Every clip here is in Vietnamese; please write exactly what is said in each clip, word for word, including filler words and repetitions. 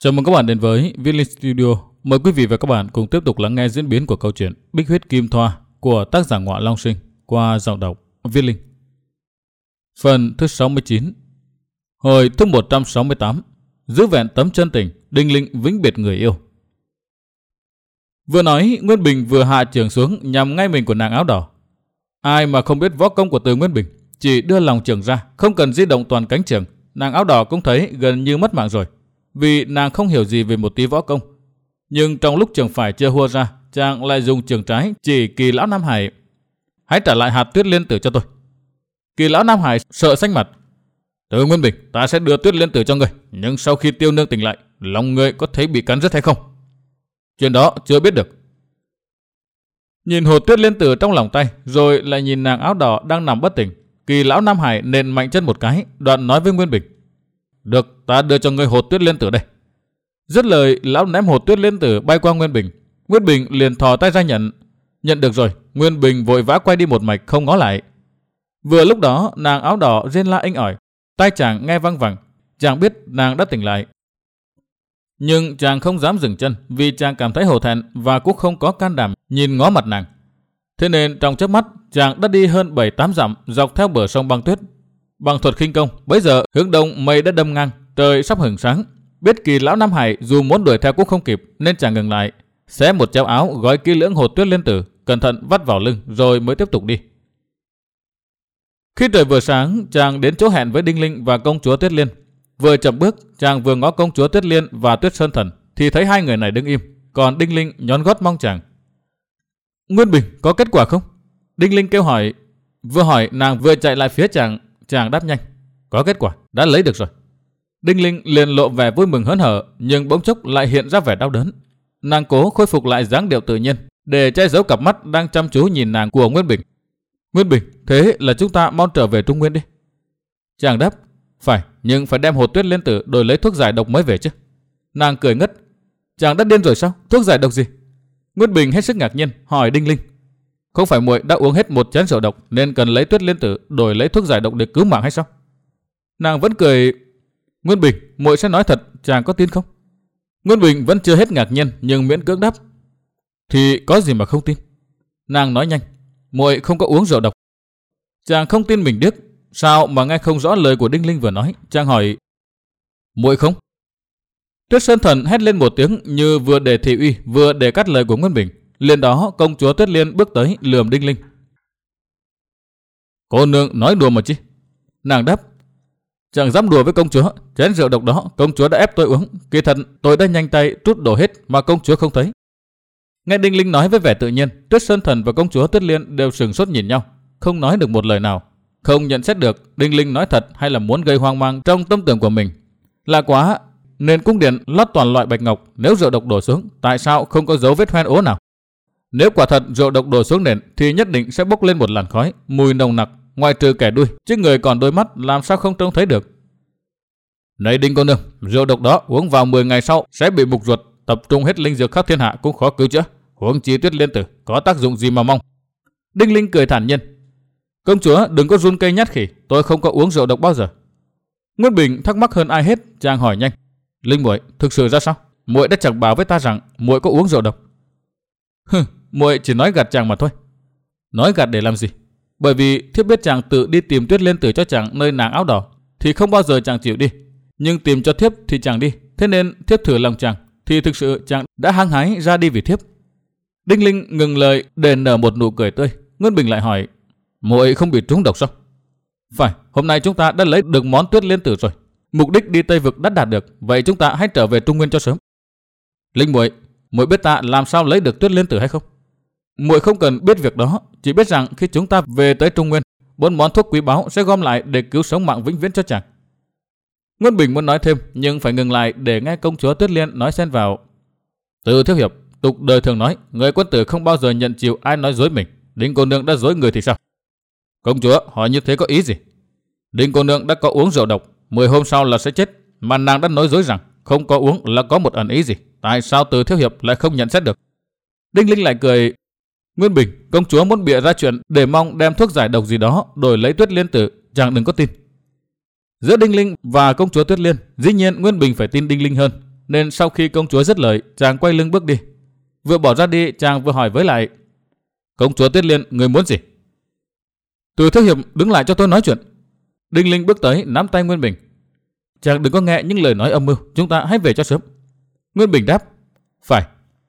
Chào mừng các bạn đến với Viết Linh Studio. Mời quý vị và các bạn cùng tiếp tục lắng nghe diễn biến của câu chuyện Bích Huyết Kim Thoa của tác giả Ngọa Long Sinh qua giọng đọc Viết Linh. Phần thứ sáu mươi chín. Hồi thứ một trăm sáu mươi tám. Giữ vẹn tấm chân tình, Đinh Linh vĩnh biệt người yêu. Vừa nói, Nguyên Bình vừa hạ trường xuống nhằm ngay mình của nàng áo đỏ. Ai mà không biết võ công của Từ Nguyên Bình, chỉ đưa lòng trường ra, không cần di động toàn cánh trường, nàng áo đỏ cũng thấy gần như mất mạng rồi. Vì nàng không hiểu gì về một tí võ công. Nhưng trong lúc trường phải chưa hua ra, chàng lại dùng trường trái chỉ Kỳ lão Nam Hải. Hãy trả lại hạt Tuyết Liên Tử cho tôi. Kỳ lão Nam Hải sợ xanh mặt. Từ Nguyên Bình, ta sẽ đưa Tuyết Liên Tử cho người, nhưng sau khi Tiêu Nương tỉnh lại, lòng người có thấy bị cắn rứt hay không? Chuyện đó chưa biết được. Nhìn hột Tuyết Liên Tử trong lòng tay, rồi lại nhìn nàng áo đỏ đang nằm bất tỉnh, Kỳ lão Nam Hải nện mạnh chân một cái, đoạn nói với Nguyên Bình: Được, ta đưa cho ngươi hột Tuyết Liên Tử đây. Dứt lời, lão ném hột Tuyết Liên Tử bay qua Nguyên Bình. Nguyên Bình liền thò tay ra nhận. Nhận được rồi, Nguyên Bình vội vã quay đi một mạch không ngó lại. Vừa lúc đó, nàng áo đỏ rên la inh ỏi, tai chàng nghe văng vẳng, chàng biết nàng đã tỉnh lại. Nhưng chàng không dám dừng chân vì chàng cảm thấy hổ thẹn và cũng không có can đảm nhìn ngó mặt nàng. Thế nên trong chớp mắt, chàng đã đi hơn bảy tám dặm dọc theo bờ sông băng tuyết. Bằng thuật khinh công, bấy giờ hướng đông mây đã đâm ngang, trời sắp hửng sáng. Biết Kỳ lão Nam Hải dù muốn đuổi theo cũng không kịp, nên chàng ngừng lại, xé một chéo áo gói kỹ lưỡng hột Tuyết Liên Tử, cẩn thận vắt vào lưng rồi mới tiếp tục đi. Khi trời vừa sáng, chàng đến chỗ hẹn với Đinh Linh và công chúa Tuyết Liên. Vừa chậm bước, chàng vừa ngó công chúa Tuyết Liên và Tuyết Sơn Thần thì thấy hai người này đứng im, còn Đinh Linh nhón gót mong chàng. Nguyên Bình, có kết quả không? Đinh Linh kêu hỏi. Vừa hỏi, nàng vừa chạy lại phía chàng. Chàng đáp nhanh: Có kết quả, đã lấy được rồi. Đinh Linh liền lộ vẻ vui mừng hớn hở, nhưng bỗng chốc lại hiện ra vẻ đau đớn. Nàng cố khôi phục lại dáng điệu tự nhiên để che giấu cặp mắt đang chăm chú nhìn nàng của Nguyên Bình. Nguyên Bình, thế là chúng ta mau trở về Trung Nguyên đi. Chàng đáp: Phải, nhưng phải đem hột Tuyết Liên Tử đổi lấy thuốc giải độc mới về chứ. Nàng cười ngất: Chàng đã điên rồi sao? Thuốc giải độc gì? Nguyên Bình hết sức ngạc nhiên hỏi Đinh Linh: Không phải muội đã uống hết một chén rượu độc nên cần lấy Tuyết Liên Tử đổi lấy thuốc giải độc để cứu mạng hay sao? Nàng vẫn cười. Nguyên Bình, muội sẽ nói thật, chàng có tin không? Nguyên Bình vẫn chưa hết ngạc nhiên nhưng miễn cưỡng đáp: Thì có gì mà không tin? Nàng nói nhanh: Muội không có uống rượu độc. Chàng không tin mình điếc, sao mà nghe không rõ lời của Đinh Linh vừa nói. Chàng hỏi: Muội không? Tuyết Sơn Thần hét lên một tiếng như vừa để thị uy vừa để cắt lời của Nguyên Bình. Liền đó công chúa Tuyết Liên bước tới lườm Đinh Linh: Cô nương nói đùa mà chi? Nàng đáp: Chẳng dám đùa với công chúa, chén rượu độc đó công chúa đã ép tôi uống, kỳ thật tôi đã nhanh tay trút đổ hết mà công chúa không thấy. Nghe Đinh Linh nói với vẻ tự nhiên, Tuyết Sơn Thần và công chúa Tuyết Liên đều sừng sốt nhìn nhau, không nói được một lời nào, không nhận xét được Đinh Linh nói thật hay là muốn gây hoang mang trong tâm tưởng của mình. Lạ quá, nên cung điện lót toàn loại bạch ngọc, nếu rượu độc đổ xuống, tại sao không có dấu vết hoen ố nào? Nếu quả thật rượu độc đổ xuống nền thì nhất định sẽ bốc lên một làn khói, mùi nồng nặc, ngoài trừ kẻ đuôi, chứ người còn đôi mắt làm sao không trông thấy được. Này Đinh cô nương, rượu độc đó uống vào mười ngày sau sẽ bị mục ruột, tập trung hết linh dược khắp thiên hạ cũng khó cứu chữa, huống chi Tuyết Liên Tử có tác dụng gì mà mong. Đinh Linh cười thản nhiên: Công chúa đừng có run cây nhát khỉ, tôi không có uống rượu độc bao giờ. Nguyên Bình thắc mắc hơn ai hết, chàng hỏi nhanh: Linh muội, thực sự ra sao? Muội đã chẳng bảo với ta rằng muội có uống rượu độc. Hừ, muội chỉ nói gạt chàng mà thôi. Nói gạt để làm gì? Bởi vì thiếp biết chàng tự đi tìm Tuyết Liên Tử cho chàng nơi nàng áo đỏ thì không bao giờ chàng chịu đi, nhưng tìm cho thiếp thì chàng đi, thế nên thiếp thử lòng chàng thì thực sự chàng đã hăng hái ra đi vì thiếp. Đinh Linh ngừng lời để nở một nụ cười tươi. Nguyên Bình lại hỏi: Muội không bị trúng độc sao? Phải, hôm nay chúng ta đã lấy được món Tuyết Liên Tử rồi, mục đích đi Tây Vực đã đạt được, vậy chúng ta hãy trở về Trung Nguyên cho sớm. Linh muội, muội biết ta làm sao lấy được Tuyết Liên Tử hay không? Muội không cần biết việc đó, chỉ biết rằng khi chúng ta về tới Trung Nguyên, bốn món thuốc quý báu sẽ gom lại để cứu sống mạng vĩnh viễn cho chàng. Nguyên Bình muốn nói thêm nhưng phải ngừng lại để nghe công chúa Tuyết Liên nói xen vào: Từ thiếu hiệp, tục đời thường nói người quân tử không bao giờ nhận chịu ai nói dối mình. Đinh cô nương đã dối người thì sao? Công chúa hỏi như thế có ý gì? Đinh cô nương đã có uống rượu độc, mười hôm sau là sẽ chết, mà nàng đã nói dối rằng không có uống là có một ẩn ý gì? Tại sao Từ thiếu hiệp lại không nhận xét được? Đinh Linh lại cười: Nguyên Bình, công chúa muốn bịa ra chuyện để mong đem thuốc giải độc gì đó đổi lấy Tuyết Liên Tử, chàng đừng có tin. Giữa Đinh Linh và công chúa Tuyết Liên, dĩ nhiên Nguyên Bình phải tin Đinh Linh hơn. nên sau khi công chúa dứt lời, chàng quay lưng bước đi. Vừa bỏ ra đi, chàng vừa hỏi với lại: Công chúa Tuyết Liên, người muốn gì? Từ thiếu hiệp đứng lại cho tôi nói chuyện. Đinh Linh bước tới nắm tay Nguyên Bình. Chàng đừng có nghe những lời nói âm mưu, chúng ta hãy về cho sớm. Nguyên Bình đáp: Phải.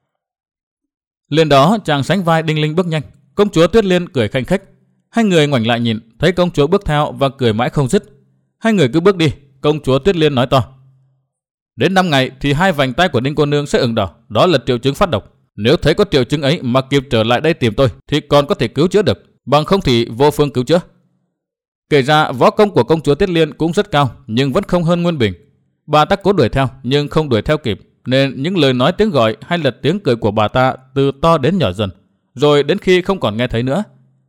Liền đó chàng sánh vai Đinh Linh bước nhanh. Công chúa Tuyết Liên cười khanh khách. Hai người ngoảnh lại nhìn, thấy công chúa bước theo và cười mãi không dứt. Hai người cứ bước đi. Công chúa Tuyết Liên nói to: Đến năm ngày thì hai vành tay của Đinh cô nương sẽ ửng đỏ, đó là triệu chứng phát độc. Nếu thấy có triệu chứng ấy mà kịp trở lại đây tìm tôi thì còn có thể cứu chữa được, bằng không thì vô phương cứu chữa. Kể ra võ công của công chúa Tuyết Liên cũng rất cao, nhưng vẫn không hơn Nguyên Bình. Bà ta cố đuổi theo nhưng không đuổi theo kịp, nên những lời nói, tiếng gọi hay là tiếng cười của bà ta từ to đến nhỏ dần, rồi đến khi không còn nghe thấy nữa.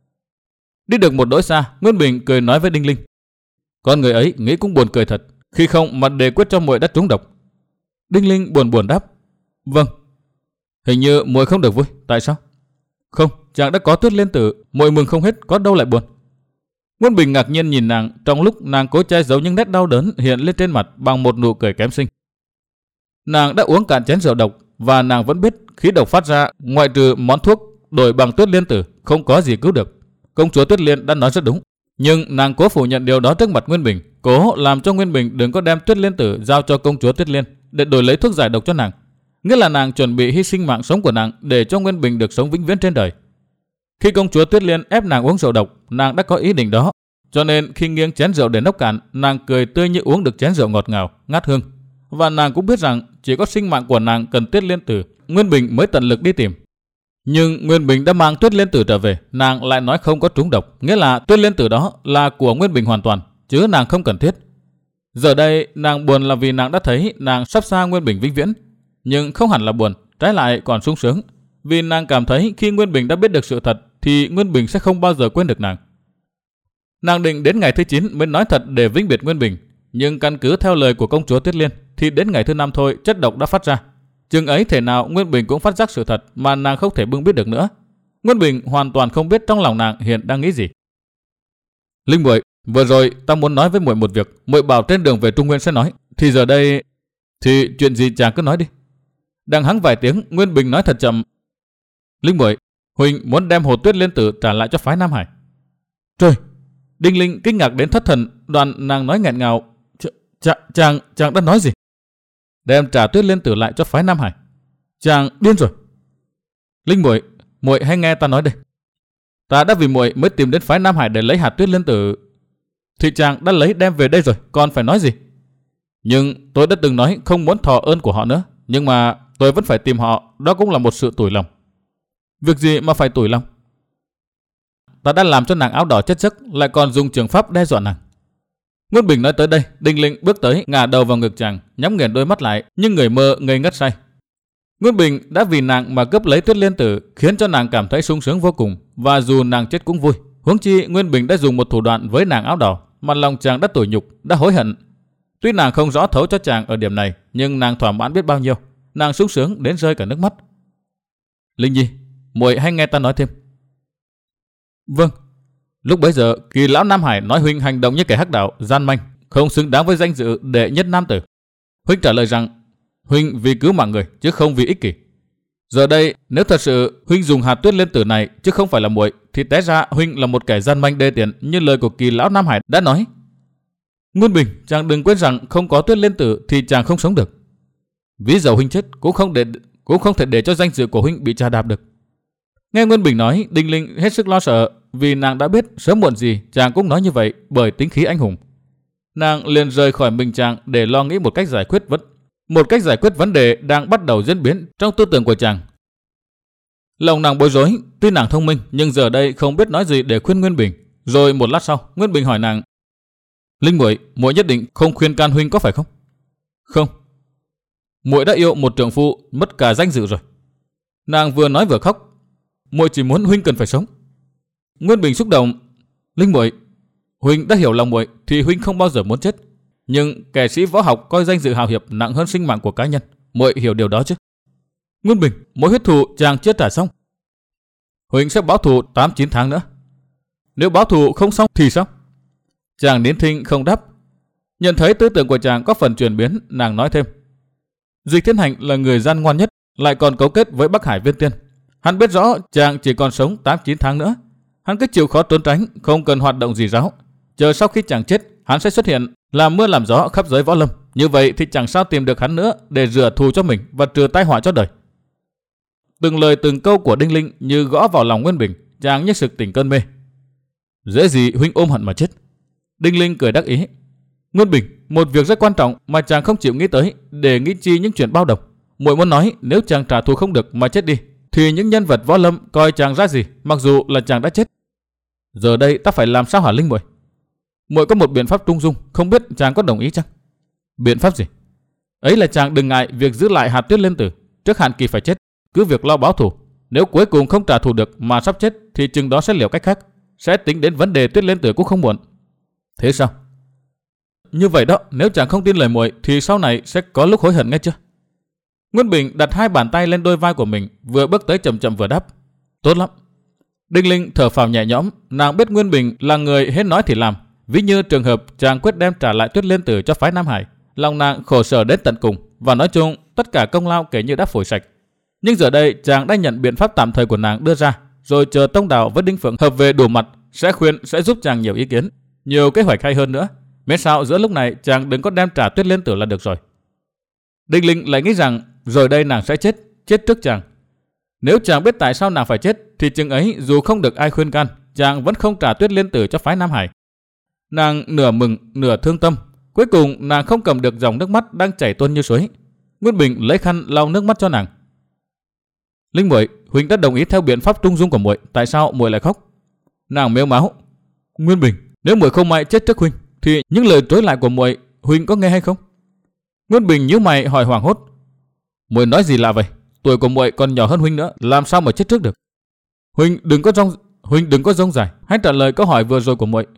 Đi được một đỗi xa, Nguyên Bình cười nói với Đinh Linh: Con người ấy nghĩ cũng buồn cười thật, khi không mà đề quyết cho muội đã trúng độc. Đinh Linh buồn buồn đáp: Vâng. Hình như muội không được vui, tại sao? Không, chàng đã có Tuyết Liên tử, muội mừng không hết, có đâu lại buồn. Nguyên Bình ngạc nhiên nhìn nàng, trong lúc nàng cố che giấu những nét đau đớn hiện lên trên mặt bằng một nụ cười kém xinh. Nàng đã uống cạn chén rượu độc và nàng vẫn biết khí độc phát ra ngoại trừ món thuốc đổi bằng Tuyết Liên tử không có gì cứu được. Công chúa Tuyết Liên đã nói rất đúng, nhưng nàng cố phủ nhận điều đó trước mặt Nguyên Bình, cố làm cho Nguyên Bình đừng có đem Tuyết Liên tử giao cho công chúa Tuyết Liên để đổi lấy thuốc giải độc cho nàng. Nghĩa là nàng chuẩn bị hy sinh mạng sống của nàng để cho Nguyên Bình được sống vĩnh viễn trên đời. Khi công chúa Tuyết Liên ép nàng uống rượu độc, nàng đã có ý định đó, cho nên khi nghiêng chén rượu để nốc cạn, nàng cười tươi như uống được chén rượu ngọt ngào, ngát hương. Và nàng cũng biết rằng chỉ có sinh mạng của nàng cần Tuyết Liên tử, Nguyên Bình mới tận lực đi tìm. Nhưng Nguyên Bình đã mang Tuyết Liên tử trở về, nàng lại nói không có trúng độc, nghĩa là Tuyết Liên tử đó là của Nguyên Bình hoàn toàn, chứ nàng không cần thiết. Giờ đây nàng buồn là vì nàng đã thấy nàng sắp xa Nguyên Bình vĩnh viễn, nhưng không hẳn là buồn, trái lại còn sung sướng, vì nàng cảm thấy khi Nguyên Bình đã biết được sự thật thì Nguyên Bình sẽ không bao giờ quên được nàng. Nàng định đến ngày thứ chín mới nói thật để vĩnh biệt Nguyên Bình, nhưng căn cứ theo lời của công chúa Tuyết Liên thì đến ngày thứ năm thôi chất độc đã phát ra. Chừng ấy thể nào Nguyên Bình cũng phát giác sự thật mà nàng không thể bưng biết được nữa. Nguyên Bình hoàn toàn không biết trong lòng nàng hiện đang nghĩ gì. Linh muội, vừa rồi ta muốn nói với muội một việc, muội bảo trên đường về Trung Nguyên sẽ nói, thì giờ đây thì chuyện gì chàng cứ nói đi. Đang hắng vài tiếng, Nguyên Bình nói thật chậm: Linh muội, huynh muốn đem hồ Tuyết Liên tử trả lại cho phái Nam Hải. Trời! Đinh Linh kinh ngạc đến thất thần, đoạn nàng nói nghẹn ngào: Ch- ch- chàng chàng đã nói gì? Đem trả Tuyết Liên tử lại cho phái Nam Hải? Chàng điên rồi. Linh muội, muội hãy nghe ta nói đây. Ta đã vì muội mới tìm đến phái Nam Hải để lấy hạt Tuyết Liên tử, thì chàng đã lấy đem về đây rồi, còn phải nói gì? Nhưng tôi đã từng nói không muốn thọ ơn của họ nữa, nhưng mà tôi vẫn phải tìm họ, đó cũng là một sự tủi lòng. Việc gì mà phải tủi lòng? Ta đã làm cho nàng áo đỏ chết giấc, lại còn dùng trường pháp đe dọa nàng. Nguyên Bình nói tới đây, Đinh Linh bước tới ngả đầu vào ngực chàng, nhắm nghiền đôi mắt lại, nhưng người mơ ngây ngất say. Nguyên Bình đã vì nàng mà cướp lấy Tuyết Liên tử, khiến cho nàng cảm thấy sung sướng vô cùng, và dù nàng chết cũng vui. Huống chi Nguyên Bình đã dùng một thủ đoạn với nàng áo đỏ, mà lòng chàng đã tủi nhục, đã hối hận. Tuy nàng không rõ thấu cho chàng ở điểm này, nhưng nàng thỏa mãn biết bao nhiêu, nàng sung sướng đến rơi cả nước mắt. Linh Nhi, muội hãy nghe ta nói thêm. Vâng. Lúc bấy giờ, Kỳ lão Nam Hải nói huynh hành động như kẻ hắc đạo, gian manh, không xứng đáng với danh dự đệ nhất nam tử. Huynh trả lời rằng huynh vì cứu mạng người chứ không vì ích kỷ. Giờ đây, nếu thật sự huynh dùng hạt Tuyết Liên tử này chứ không phải là muội, thì té ra huynh là một kẻ gian manh đê tiện như lời của Kỳ lão Nam Hải đã nói. Nguyên Bình, chàng đừng quên rằng không có Tuyết Liên tử thì chàng không sống được. Ví dụ huynh chết cũng không để cũng không thể để cho danh dự của huynh bị chà đạp được. Nghe Nguyên Bình nói, Đinh Linh hết sức lo sợ, vì nàng đã biết sớm muộn gì chàng cũng nói như vậy bởi tính khí anh hùng. Nàng liền rời khỏi mình chàng để lo nghĩ một cách giải quyết vấn một cách giải quyết vấn đề đang bắt đầu diễn biến trong tư tưởng của chàng. Lòng nàng bối rối, tuy nàng thông minh nhưng giờ đây không biết nói gì để khuyên Nguyên Bình. Rồi một lát sau, Nguyên Bình hỏi nàng: Linh muội, muội nhất định không khuyên can huynh có phải không? Không. Muội đã yêu một trượng phu mất cả danh dự rồi. Nàng vừa nói vừa khóc. Muội chỉ muốn huynh cần phải sống. Nguyên Bình xúc động: Linh muội, huynh đã hiểu lòng muội thì huynh không bao giờ muốn chết. Nhưng kẻ sĩ võ học coi danh dự hào hiệp nặng hơn sinh mạng của cá nhân. Muội hiểu điều đó chứ? Nguyên Bình, mối huyết thù chàng chưa trả xong. Huynh sẽ báo thù tám chín tháng nữa. Nếu báo thù không xong thì sao? Chàng nín thinh không đáp. Nhận thấy tư tưởng của chàng có phần chuyển biến, nàng nói thêm: Dịch Thiên Hành là người gian ngoan nhất, lại còn cấu kết với Bắc Hải Viên Tiên. Hắn biết rõ chàng chỉ còn sống tám chín tháng nữa. Hắn cứ chịu khó trốn tránh, không cần hoạt động gì ráo. Chờ sau khi chàng chết, hắn sẽ xuất hiện, làm mưa làm gió khắp giới võ lâm. Như vậy thì chẳng sao tìm được hắn nữa để rửa thù cho mình và trừ tai họa cho đời. Từng lời từng câu của Đinh Linh như gõ vào lòng Nguyên Bình, chàng như sực tỉnh cơn mê. Dễ gì huynh ôm hận mà chết. Đinh Linh cười đắc ý. Nguyên Bình, một việc rất quan trọng mà chàng không chịu nghĩ tới, để nghĩ chi những chuyện bao đồng. Muội muốn nói nếu chàng trả thù không được mà chết đi, thì những nhân vật võ lâm coi chàng ra gì, mặc dù là chàng đã chết. Giờ đây ta phải làm sao hả Linh muội? Muội có một biện pháp trung dung, không biết chàng có đồng ý chăng? Biện pháp gì? Ấy là chàng đừng ngại việc giữ lại hạt Tuyết Liên Tử, trước hạn kỳ phải chết, cứ việc lo báo thù. Nếu cuối cùng không trả thù được mà sắp chết thì chừng đó sẽ liệu cách khác, sẽ tính đến vấn đề Tuyết Liên Tử cũng không muộn. Thế sao? Như vậy đó, nếu chàng không tin lời muội thì sau này sẽ có lúc hối hận nghe chưa? Nguyên Bình đặt hai bàn tay lên đôi vai của mình, vừa bước tới chậm chậm vừa đáp. Tốt lắm. Đinh Linh thở phào nhẹ nhõm, nàng biết Nguyên Bình là người hết nói thì làm. Ví như trường hợp chàng quyết đem trả lại Tuyết Liên Tử cho phái Nam Hải, lòng nàng khổ sở đến tận cùng, và nói chung tất cả công lao kể như đã phủi sạch. Nhưng giờ đây chàng đã nhận biện pháp tạm thời của nàng đưa ra, rồi chờ Tông Đào với Đinh Phượng hợp về đủ mặt, sẽ khuyên sẽ giúp chàng nhiều ý kiến, nhiều kế hoạch hay hơn nữa. Miễn sao giữa lúc này chàng đừng có đem trả Tuyết Liên Tử là được rồi. Đinh Linh lại nghĩ rằng rồi đây nàng sẽ chết, chết trước chàng. Nếu chàng biết tại sao nàng phải chết thì chừng ấy dù không được ai khuyên can, chàng vẫn không trả Tuyết Liên Tử cho phái Nam Hải. Nàng nửa mừng nửa thương tâm, cuối cùng nàng không cầm được dòng nước mắt đang chảy tuôn như suối. Nguyên Bình lấy khăn lau nước mắt cho nàng. Linh muội, huynh đã đồng ý theo biện pháp trung dung của muội, tại sao muội lại khóc? Nàng mếu máo. Nguyên Bình, nếu muội không may chết trước huynh thì những lời trối lại của muội huynh có nghe hay không? Nguyên Bình nhíu mày hỏi hoảng hốt. Muội nói gì lạ vậy? Tuổi của muội còn nhỏ hơn huynh nữa, làm sao mà chết trước được? Huynh đừng có rong, huynh đừng có rông dài, hãy trả lời câu hỏi vừa rồi của muội.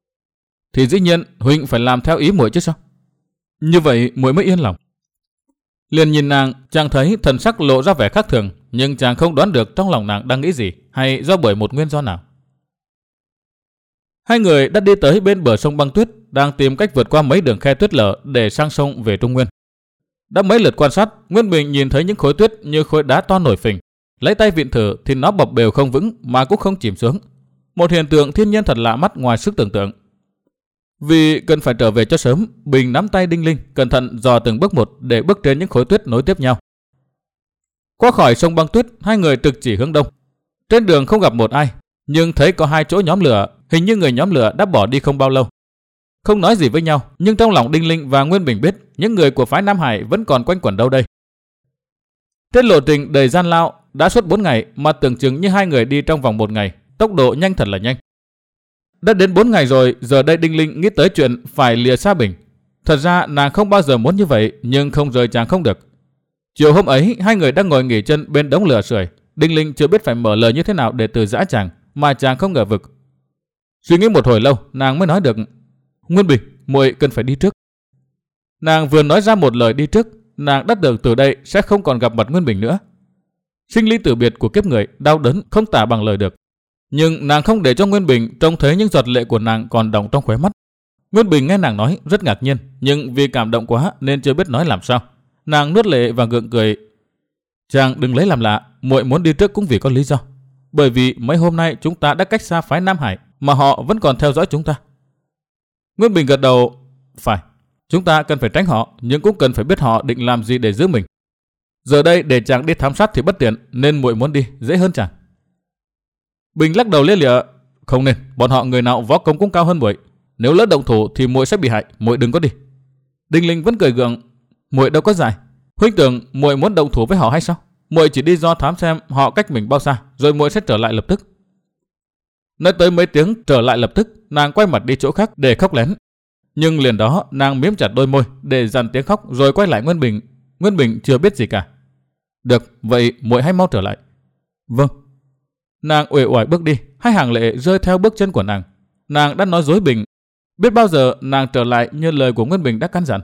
Thì dĩ nhiên huynh phải làm theo ý muội chứ sao? Như vậy muội mới yên lòng. Liền nhìn nàng, chàng thấy thần sắc lộ ra vẻ khác thường, nhưng chàng không đoán được trong lòng nàng đang nghĩ gì, hay do bởi một nguyên do nào. Hai người đã đi tới bên bờ sông băng tuyết, đang tìm cách vượt qua mấy đường khe tuyết lở để sang sông về Trung Nguyên. Đã mấy lượt quan sát, Nguyên Bình nhìn thấy những khối tuyết như khối đá to nổi phình, lấy tay vịn thử thì nó bập bềnh không vững mà cũng không chìm xuống. Một hiện tượng thiên nhiên thật lạ mắt ngoài sức tưởng tượng. Vì cần phải trở về cho sớm, Bình nắm tay Đinh Linh, cẩn thận dò từng bước một để bước trên những khối tuyết nối tiếp nhau. Qua khỏi sông băng tuyết, hai người trực chỉ hướng đông. Trên đường không gặp một ai, nhưng thấy có hai chỗ nhóm lửa, hình như người nhóm lửa đã bỏ đi không bao lâu. Không nói gì với nhau, nhưng trong lòng Đinh Linh và Nguyên Bình biết những người của phái Nam Hải vẫn còn quanh quẩn đâu đây. Trên lộ trình đầy gian lao đã suốt bốn ngày mà tưởng chừng như hai người đi trong vòng một ngày, tốc độ nhanh thật là nhanh. Đã đến bốn ngày rồi, giờ đây Đinh Linh nghĩ tới chuyện phải lìa xa Bình. Thật ra nàng không bao giờ muốn như vậy, nhưng không rời chàng không được. Chiều hôm ấy, hai người đang ngồi nghỉ chân bên đống lửa sưởi. Đinh Linh chưa biết phải mở lời như thế nào để từ giã chàng, mà chàng không ngờ vực. Suy nghĩ một hồi lâu, nàng mới nói được. Nguyên Bình, muội cần phải đi trước. Nàng vừa nói ra một lời đi trước, nàng đã tưởng từ đây sẽ không còn gặp mặt Nguyên Bình nữa. Sinh ly tử biệt của kiếp người đau đớn không tả bằng lời được. Nhưng nàng không để cho Nguyên Bình trông thấy những giọt lệ của nàng còn đọng trong khóe mắt. Nguyên Bình nghe nàng nói rất ngạc nhiên, nhưng vì cảm động quá nên chưa biết nói làm sao. Nàng nuốt lệ và gượng cười. Chàng đừng lấy làm lạ, muội muốn đi trước cũng vì có lý do. Bởi vì mấy hôm nay chúng ta đã cách xa phái Nam Hải mà họ vẫn còn theo dõi chúng ta. Nguyên Bình gật đầu. Phải, chúng ta cần phải tránh họ, nhưng cũng cần phải biết họ định làm gì để giữ mình. Giờ đây để chàng đi thám sát thì bất tiện, nên muội muốn đi dễ hơn chàng. Bình lắc đầu lia lịa. Không nên, bọn họ người nào võ công cũng cao hơn muội. Nếu lỡ động thủ thì muội sẽ bị hại, muội đừng có đi. Đinh Linh vẫn cười gượng. Muội đâu có giải. Huynh tưởng muội muốn động thủ với họ hay sao? Muội chỉ đi do thám xem họ cách mình bao xa, rồi muội sẽ trở lại lập tức. Nói tới mấy tiếng trở lại lập tức, nàng quay mặt đi chỗ khác để khóc lén. Nhưng liền đó nàng miếm chặt đôi môi để dằn tiếng khóc, rồi quay lại Nguyên Bình. Nguyên Bình chưa biết gì cả. Được, vậy muội hãy mau trở lại. Vâng. Nàng uể oải bước đi, hai hàng lệ rơi theo bước chân của nàng. Nàng đã nói dối Bình. Biết bao giờ nàng trở lại như lời của Nguyên Bình đã căn dặn.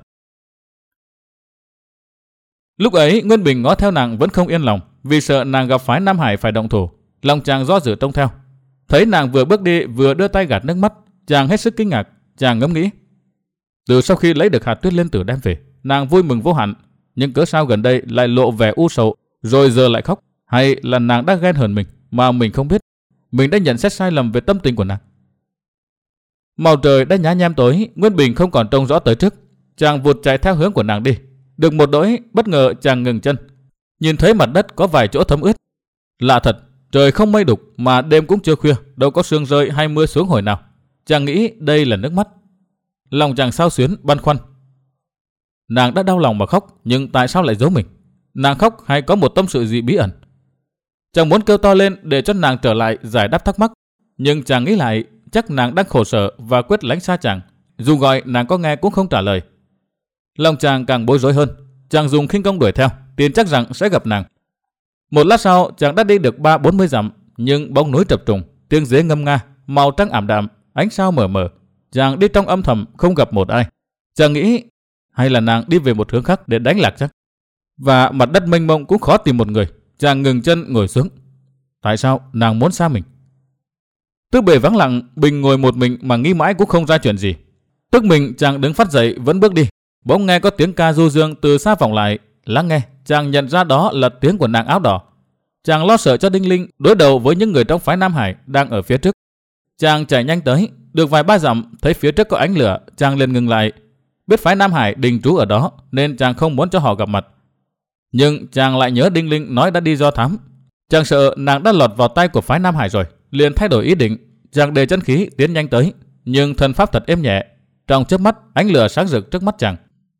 Lúc ấy Nguyên Bình ngó theo nàng vẫn không yên lòng, vì sợ nàng gặp phái Nam Hải phải động thủ. Lòng chàng do dự trông theo. Thấy nàng vừa bước đi vừa đưa tay gạt nước mắt, chàng hết sức kinh ngạc. Chàng ngẫm nghĩ. Từ sau khi lấy được hạt Tuyết Liên Tử đem về, nàng vui mừng vô hạn. nhưng cớ sao gần đây lại lộ vẻ u sầu, rồi giờ lại khóc? Hay là nàng đã ghen hờn mình mà mình không biết? Mình đã nhận xét sai lầm về tâm tình của nàng. Màu trời đã nhá nhem tối, Nguyên Bình không còn trông rõ tới trước. Chàng vụt chạy theo hướng của nàng đi. Được một đỗi, bất ngờ chàng ngừng chân. Nhìn thấy mặt đất có vài chỗ thấm ướt. Lạ thật, trời không mây đục mà đêm cũng chưa khuya, đâu có sương rơi hay mưa xuống hồi nào. Chàng nghĩ đây là nước mắt. Lòng chàng xao xuyến, băn khoăn. Nàng đã đau lòng mà khóc, nhưng tại sao lại giấu mình? Nàng khóc hay có một tâm sự gì bí ẩn? Chàng muốn kêu to lên để cho nàng trở lại giải đáp thắc mắc, nhưng chàng nghĩ lại chắc nàng đang khổ sở và quyết lánh xa chàng. Dù gọi nàng có nghe cũng không trả lời. Lòng chàng càng bối rối hơn. Chàng dùng khinh công đuổi theo, tin chắc rằng sẽ gặp nàng. Một lát sau chàng đã đi được ba bốn mươi dặm, nhưng bóng núi chập trùng, tiếng dế ngâm nga, màu trăng ảm đạm, ánh sao mờ mờ. Chàng đi trong âm thầm không gặp một ai. Chàng nghĩ hay là nàng đi về một hướng khác để đánh lạc chắc. Và mặt đất mênh mông cũng khó tìm một người. Chàng ngừng chân ngồi xuống. Tại sao nàng muốn xa mình? Tư bề vắng lặng, Bình ngồi một mình mà nghĩ mãi cũng không ra chuyện gì. Tức mình chàng đứng phát dậy vẫn bước đi. Bỗng nghe có tiếng ca du dương từ xa vọng lại. Lắng nghe, chàng nhận ra đó là tiếng của nàng áo đỏ. Chàng lo sợ cho Đinh Linh đối đầu với những người trong phái Nam Hải đang ở phía trước. Chàng chạy nhanh tới, được vài ba dặm thấy phía trước có ánh lửa, chàng liền ngừng lại. Biết phái Nam Hải đình trú ở đó nên chàng không muốn cho họ gặp mặt. Nhưng chàng lại nhớ Đinh Linh nói đã đi do thám. Chàng sợ nàng đã lọt vào tay của phái Nam Hải rồi, liền thay đổi ý định. Chàng đề chân khí tiến nhanh tới, nhưng thân pháp thật êm nhẹ. Trong chớp mắt ánh lửa sáng rực trước mắt chàng.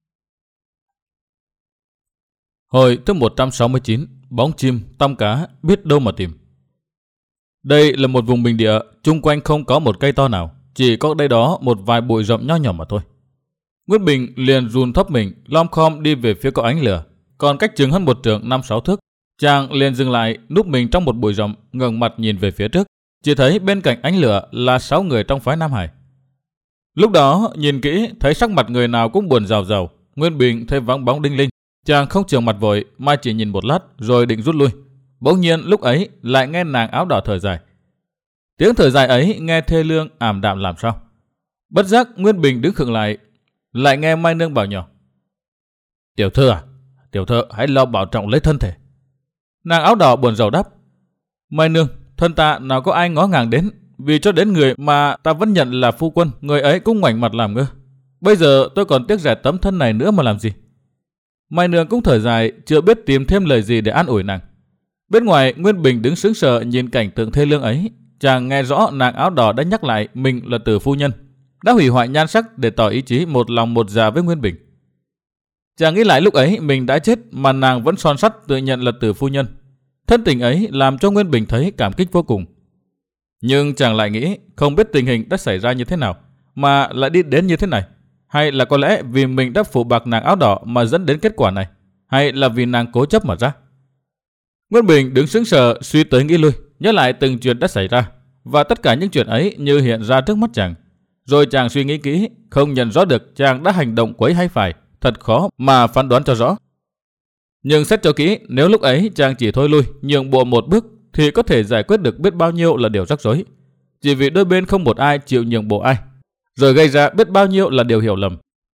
Hồi thứ một trăm sáu mươi chín, bóng chim, tăm cá, biết đâu mà tìm. Đây là một vùng bình địa, chung quanh không có một cây to nào, chỉ có đây đó một vài bụi rậm nho nhỏ mà thôi. Nguyễn Bình liền run thấp mình, lom khom đi về phía có ánh lửa, còn cách chừng hơn một trượng năm sáu thước. Chàng liền dừng lại, núp mình trong một bụi rậm, ngẩng mặt nhìn về phía trước, chỉ thấy bên cạnh ánh lửa là sáu người trong phái Nam Hải. Lúc đó nhìn kỹ thấy sắc mặt người nào cũng buồn rào rào. Nguyễn Bình thấy vắng bóng Đinh Linh, chàng không trường mặt vội mà chỉ nhìn một lát rồi định rút lui. Bỗng nhiên lúc ấy lại nghe nàng áo đỏ thở dài. Tiếng thở dài ấy nghe thê lương ảm đạm làm sao. Bất giác Nguyễn Bình đứng khựng lại, lại nghe Mai Nương bảo nhỏ: Tiểu thơ à, tiểu thơ hãy lo bảo trọng lấy thân thể. Nàng áo đỏ buồn rầu đáp: Mai Nương, thân ta nào có ai ngó ngàng đến, vì cho đến người mà ta vẫn nhận là phu quân, người ấy cũng ngoảnh mặt làm ngơ. Bây giờ tôi còn tiếc rẻ tấm thân này nữa mà làm gì. Mai Nương cũng thở dài, chưa biết tìm thêm lời gì để an ủi nàng. Bên ngoài Nguyên Bình đứng sững sờ nhìn cảnh tượng thê lương ấy. Chàng nghe rõ nàng áo đỏ đã nhắc lại mình là Từ phu nhân, đã hủy hoại nhan sắc để tỏ ý chí một lòng một dạ với Nguyên Bình. Chàng nghĩ lại lúc ấy mình đã chết mà nàng vẫn son sắt tự nhận là Từ phu nhân. Thân tình ấy làm cho Nguyên Bình thấy cảm kích vô cùng. Nhưng chàng lại nghĩ không biết tình hình đã xảy ra như thế nào mà lại đi đến như thế này. Hay là có lẽ vì mình đã phụ bạc nàng áo đỏ mà dẫn đến kết quả này, hay là vì nàng cố chấp mà ra. Nguyên Bình đứng sững sờ suy tới nghĩ lui, nhớ lại từng chuyện đã xảy ra, và tất cả những chuyện ấy như hiện ra trước mắt chàng. Rồi chàng suy nghĩ kỹ, không nhận rõ được chàng đã hành động quấy hay phải, thật khó mà phán đoán cho rõ. Nhưng xét cho kỹ, nếu lúc ấy chàng chỉ thôi lui, nhượng bộ một bước, thì có thể giải quyết được biết bao nhiêu là điều rắc rối. Chỉ vì đôi bên không một ai chịu nhượng bộ ai, rồi gây ra biết bao nhiêu là điều hiểu lầm.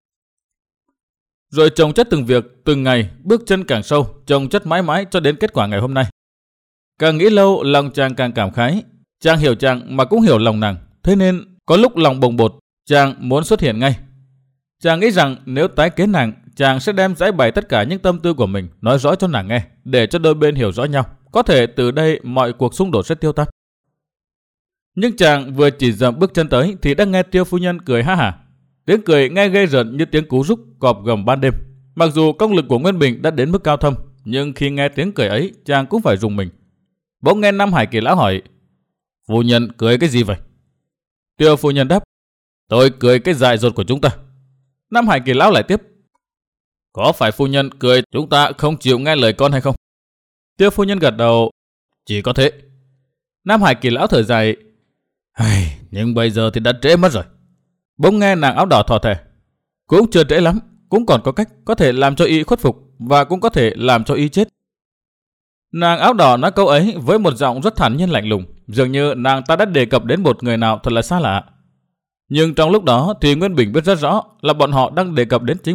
Rồi chồng chất từng việc, từng ngày, bước chân càng sâu, chồng chất mãi mãi cho đến kết quả ngày hôm nay. Càng nghĩ lâu, lòng chàng càng cảm khái. Chàng hiểu chàng mà cũng hiểu lòng nàng, thế nên có lúc lòng bồng bột, chàng muốn xuất hiện ngay. Chàng nghĩ rằng nếu tái kiến nàng, chàng sẽ đem giải bày tất cả những tâm tư của mình, nói rõ cho nàng nghe, để cho đôi bên hiểu rõ nhau. Có thể từ đây mọi cuộc xung đột sẽ tiêu tan. Nhưng chàng vừa chỉ dậm bước chân tới thì đã nghe Tiêu phu nhân cười ha hả. Tiếng cười nghe ghê rợn như tiếng cú rúc cọp gầm ban đêm. Mặc dù công lực của Nguyên Bình đã đến mức cao thâm, nhưng khi nghe tiếng cười ấy, chàng cũng phải rùng mình. Bỗng nghe Nam Hải Kỳ lão hỏi: Phu nhân cười cái gì vậy? Tiêu phu nhân đáp: Tôi cười cái dại dột của chúng ta. Nam Hải Kỳ lão lại tiếp: Có phải phu nhân cười chúng ta không chịu nghe lời con hay không? Tiêu phu nhân gật đầu: Chỉ có thế. Nam Hải Kỳ lão thở dài: Ai, nhưng bây giờ thì đã trễ mất rồi. Bỗng nghe nàng áo đỏ thò thẻ: Cũng chưa trễ lắm, cũng còn có cách có thể làm cho y khuất phục, và cũng có thể làm cho y chết. Nàng áo đỏ nói câu ấy với một giọng rất thản nhiên lạnh lùng, dường như nàng ta đã đề cập đến một người nào thật là xa lạ. Nhưng trong lúc đó thì Nguyên Bình biết rất rõ là bọn họ đang đề cập đến chính mình,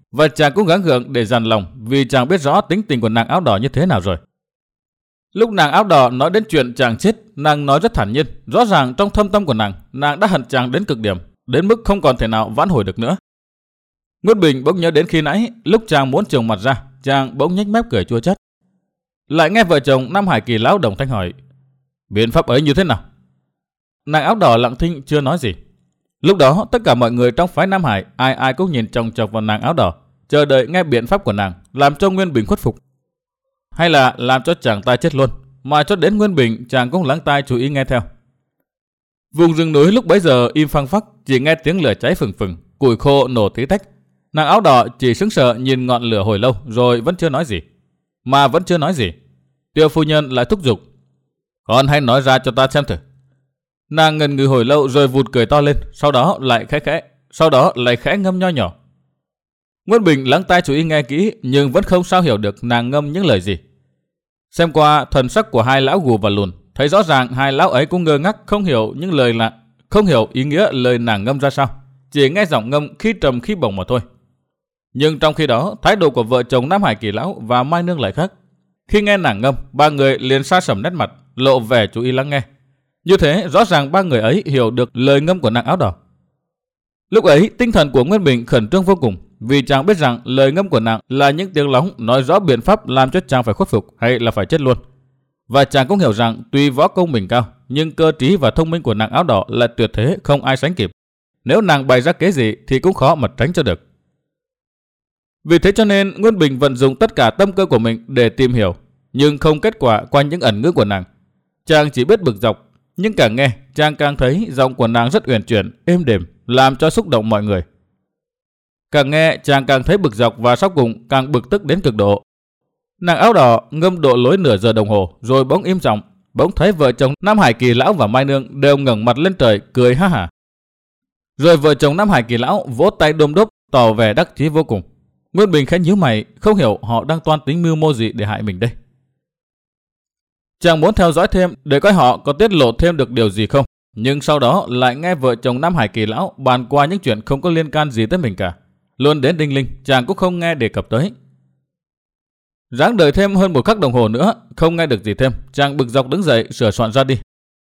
Và chàng cũng gắng gượng để dằn lòng vì chàng biết rõ tính tình của nàng áo đỏ như thế nào rồi. Lúc nàng áo đỏ nói đến chuyện chàng chết, nàng nói rất thản nhiên, rõ ràng trong thâm tâm của nàng, nàng đã hận chàng đến cực điểm, đến mức không còn thể nào vãn hồi được nữa. Nguyên Bình bỗng nhớ đến khi nãy, lúc chàng muốn trừng mặt ra, chàng bỗng nhếch mép cười chua chát. Lại nghe vợ chồng Nam Hải Kỳ lão đồng thanh hỏi, biện pháp ấy như thế nào? Nàng áo đỏ lặng thinh chưa nói gì. Lúc đó tất cả mọi người trong phái Nam Hải ai ai cũng nhìn chòng chọc vào nàng áo đỏ, chờ đợi nghe biện pháp của nàng làm cho Nguyên Bình khuất phục, hay là làm cho chàng ta chết luôn, mà cho đến Nguyên Bình chàng cũng lắng tai chú ý nghe theo. Vùng rừng núi lúc bấy giờ im phăng phắc, chỉ nghe tiếng lửa cháy phừng phừng, củi khô nổ tí tách. Nàng áo đỏ chỉ sững sờ nhìn ngọn lửa hồi lâu rồi vẫn chưa nói gì. Mà vẫn chưa nói gì, Tiêu phu nhân lại thúc giục, con hãy nói ra cho ta xem thử. Nàng ngần ngừ hồi lâu rồi vụt cười to lên, sau đó lại khẽ khẽ, sau đó lại khẽ ngâm nho nhỏ. Nguyên Bình lắng tai chú ý nghe kỹ nhưng vẫn không sao hiểu được nàng ngâm những lời gì. Xem qua thần sắc của hai lão gù và lùn, thấy rõ ràng hai lão ấy cũng ngơ ngác không hiểu những lời là không hiểu ý nghĩa lời nàng ngâm ra sao, chỉ nghe giọng ngâm khi trầm khi bổng mà thôi. Nhưng trong khi đó, thái độ của vợ chồng Nam Hải Kỳ lão và Mai Nương lại khác. Khi nghe nàng ngâm, ba người liền sa sầm nét mặt, lộ vẻ chú ý lắng nghe. Như thế rõ ràng ba người ấy hiểu được lời ngâm của nàng áo đỏ. Lúc ấy tinh thần của Nguyên Bình khẩn trương vô cùng, vì chàng biết rằng lời ngâm của nàng là những tiếng lóng nói rõ biện pháp làm cho chàng phải khuất phục hay là phải chết luôn. Và chàng cũng hiểu rằng tuy võ công mình cao, nhưng cơ trí và thông minh của nàng áo đỏ là tuyệt thế không ai sánh kịp. Nếu nàng bày ra kế gì thì cũng khó mà tránh cho được. Vì thế cho nên Nguyên Bình vận dụng tất cả tâm cơ của mình để tìm hiểu, nhưng không kết quả qua những ẩn ngữ của nàng. Chàng chỉ biết bực dọc, nhưng càng nghe chàng càng thấy giọng của nàng rất uyển chuyển, êm đềm, làm cho xúc động mọi người. Càng nghe chàng càng thấy bực dọc và sau cùng càng bực tức đến cực độ. Nàng áo đỏ ngâm độ lối nửa giờ đồng hồ rồi bỗng im giọng, bỗng thấy vợ chồng Nam Hải Kỳ lão và Mai Nương đều ngẩng mặt lên trời cười ha hả. Rồi vợ chồng Nam Hải Kỳ lão vỗ tay đôm đốp tỏ vẻ đắc chí vô cùng. Nguyên Bình khẽ nhíu mày, không hiểu họ đang toan tính mưu mô gì để hại mình đây. Chàng muốn theo dõi thêm để coi họ có tiết lộ thêm được điều gì không, nhưng sau đó lại nghe vợ chồng Nam Hải Kỳ lão bàn qua những chuyện không có liên can gì tới mình cả. Luôn đến Đinh Linh chàng cũng không nghe đề cập tới. Ráng đợi thêm hơn một khắc đồng hồ nữa, không nghe được gì thêm, chàng bực dọc đứng dậy sửa soạn ra đi.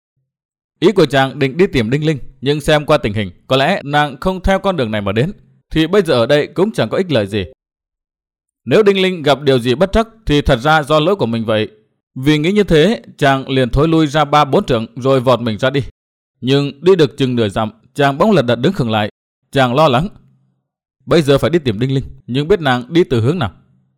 Ý của chàng định đi tìm Đinh Linh, nhưng xem qua tình hình có lẽ nàng không theo con đường này mà đến, thì bây giờ ở đây cũng chẳng có ích lợi gì. Nếu Đinh Linh gặp điều gì bất trắc thì thật ra do lỗi của mình vậy. Vì nghĩ như thế, chàng liền thối lui ra ba bốn trượng rồi vọt mình ra đi. Nhưng đi được chừng nửa dặm, chàng bỗng lật đật đứng khựng lại. Chàng lo lắng. Bây giờ phải đi tìm Đinh Linh, nhưng biết nàng đi từ hướng nào.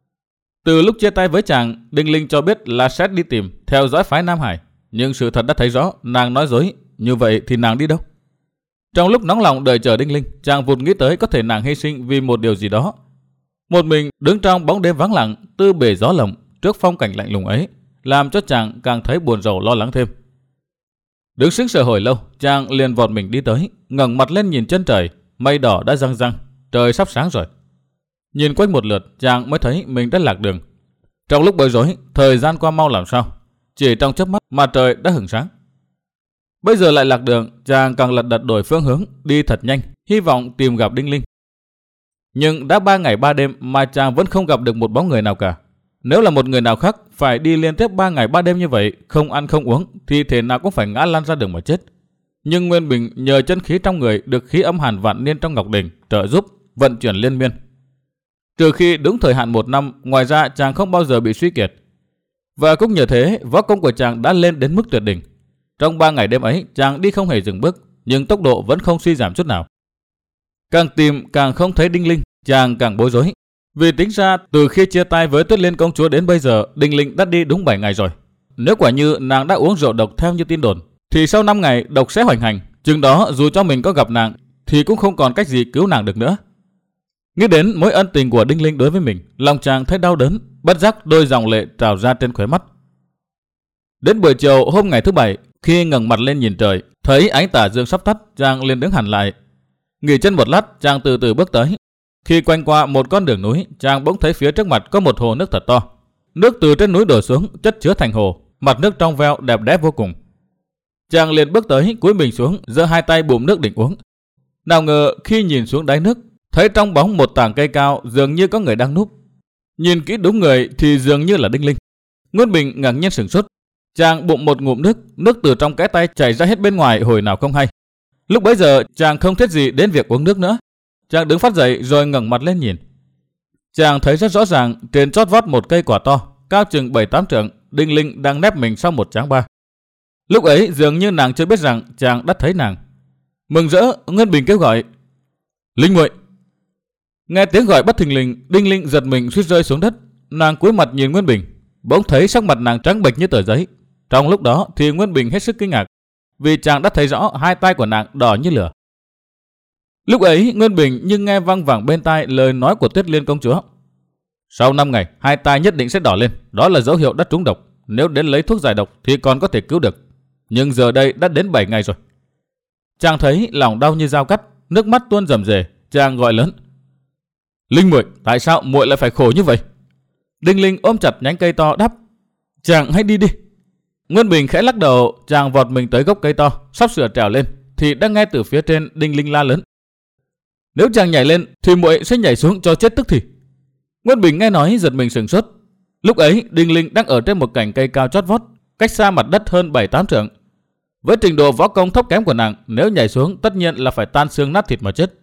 Từ lúc chia tay với chàng, Đinh Linh cho biết là sẽ đi tìm, theo dõi phái Nam Hải. Nhưng sự thật đã thấy rõ, nàng nói dối. Như vậy thì nàng đi đâu? Trong lúc nóng lòng đợi chờ Đinh Linh, chàng vụt nghĩ tới có thể nàng hy sinh vì một điều gì đó. Một mình đứng trong bóng đêm vắng lặng, tư bề gió lộng, trước phong cảnh lạnh lùng ấy, làm cho chàng càng thấy buồn rầu lo lắng thêm. Đứng sững sờ hồi lâu, chàng liền vọt mình đi tới, ngẩng mặt lên nhìn chân trời, mây đỏ đã răng răng, trời sắp sáng rồi. Nhìn quanh một lượt, chàng mới thấy mình đã lạc đường. Trong lúc bối rối, thời gian qua mau làm sao, chỉ trong chớp mắt mà trời đã hửng sáng. Bây giờ lại lạc đường, chàng càng lật đật đổi phương hướng, đi thật nhanh, hy vọng tìm gặp Đinh Linh. Nhưng đã ba ngày ba đêm mà chàng vẫn không gặp được một bóng người nào cả. Nếu là một người nào khác phải đi liên tiếp ba ngày ba đêm như vậy, không ăn không uống, thì thể nào cũng phải ngã lăn ra đường mà chết. Nhưng Nguyên Bình nhờ chân khí trong người được khí âm hàn vạn niên trong ngọc đỉnh trợ giúp vận chuyển liên miên. Trừ khi đúng thời hạn một năm, ngoài ra chàng không bao giờ bị suy kiệt. Và cũng nhờ thế, võ công của chàng đã lên đến mức tuyệt đỉnh. Trong ba ngày đêm ấy, chàng đi không hề dừng bước, nhưng tốc độ vẫn không suy giảm chút nào. Càng tìm càng không thấy Đinh Linh, chàng càng bối rối. Vì tính ra từ khi chia tay với Tuyết Liên công chúa đến bây giờ, Đinh Linh đã đi đúng bảy ngày rồi. Nếu quả như nàng đã uống rượu độc theo như tin đồn, thì sau năm ngày độc sẽ hoành hành. Chừng đó dù cho mình có gặp nàng thì cũng không còn cách gì cứu nàng được nữa. Nghĩ đến mối ân tình của Đinh Linh đối với mình, lòng chàng thấy đau đớn, bất giác đôi dòng lệ trào ra trên khóe mắt. Đến buổi chiều hôm ngày thứ bảy, khi ngẩng mặt lên nhìn trời, thấy ánh tà dương sắp tắt, chàng liền đứng hẳn lại. Nghỉ chân một lát, chàng từ từ bước tới. Khi quanh qua một con đường núi, chàng bỗng thấy phía trước mặt có một hồ nước thật to. Nước từ trên núi đổ xuống, chất chứa thành hồ, mặt nước trong veo đẹp đẽ vô cùng. Chàng liền bước tới, cúi mình xuống, giơ hai tay bụm nước định uống. Nào ngờ khi nhìn xuống đáy nước, Thấy trong bóng một tảng cây cao dường như có người đang núp. Nhìn kỹ đúng người thì dường như là Đinh Linh. Nguyên Bình ngạc nhiên sửng sốt. Chàng bụng một ngụm nước, nước từ trong cái tay chảy ra hết bên ngoài hồi nào không hay. Lúc bấy giờ chàng không thiết gì đến việc uống nước nữa. Chàng đứng phát dậy rồi ngẩng mặt lên nhìn. Chàng thấy rất rõ ràng trên chót vót một cây quả to, cao chừng bảy tám trượng, Đinh Linh đang nép mình sau một tráng ba. Lúc ấy dường như nàng chưa biết rằng chàng đã thấy nàng. Mừng rỡ, Nguyên Bình kêu gọi: "Linh muội!" Nghe tiếng gọi bất thình lình, Đinh Linh giật mình suýt rơi xuống đất. Nàng cúi mặt nhìn Nguyên Bình, bỗng thấy sắc mặt nàng trắng bệch như tờ giấy. Trong lúc đó thì Nguyên Bình hết sức kinh ngạc, vì chàng đã thấy rõ hai tay của nàng đỏ như lửa. Lúc ấy Nguyên Bình nhưng nghe văng vẳng bên tai lời nói của Tuyết Liên công chúa: "Sau năm ngày hai tay nhất định sẽ đỏ lên, đó là dấu hiệu đã trúng độc. Nếu đến lấy thuốc giải độc thì còn có thể cứu được. Nhưng giờ đây đã đến bảy ngày rồi." Chàng thấy lòng đau như dao cắt, nước mắt tuôn rầm rề. Chàng gọi lớn: "Linh muội, tại sao muội lại phải khổ như vậy?" Đinh Linh ôm chặt nhánh cây to đáp: "Chàng hãy đi đi." Nguyên Bình khẽ lắc đầu. Chàng vọt mình tới gốc cây to, sắp sửa trèo lên thì đã nghe từ phía trên Đinh Linh la lớn: "Nếu chàng nhảy lên thì muội sẽ nhảy xuống cho chết tức thì." Nguyên Bình nghe nói giật mình sửng sốt. Lúc ấy Đinh Linh đang ở trên một cành cây cao chót vót, cách xa mặt đất hơn bảy tám trượng. Với trình độ võ công thấp kém của nàng, nếu nhảy xuống tất nhiên là phải tan xương nát thịt mà chết.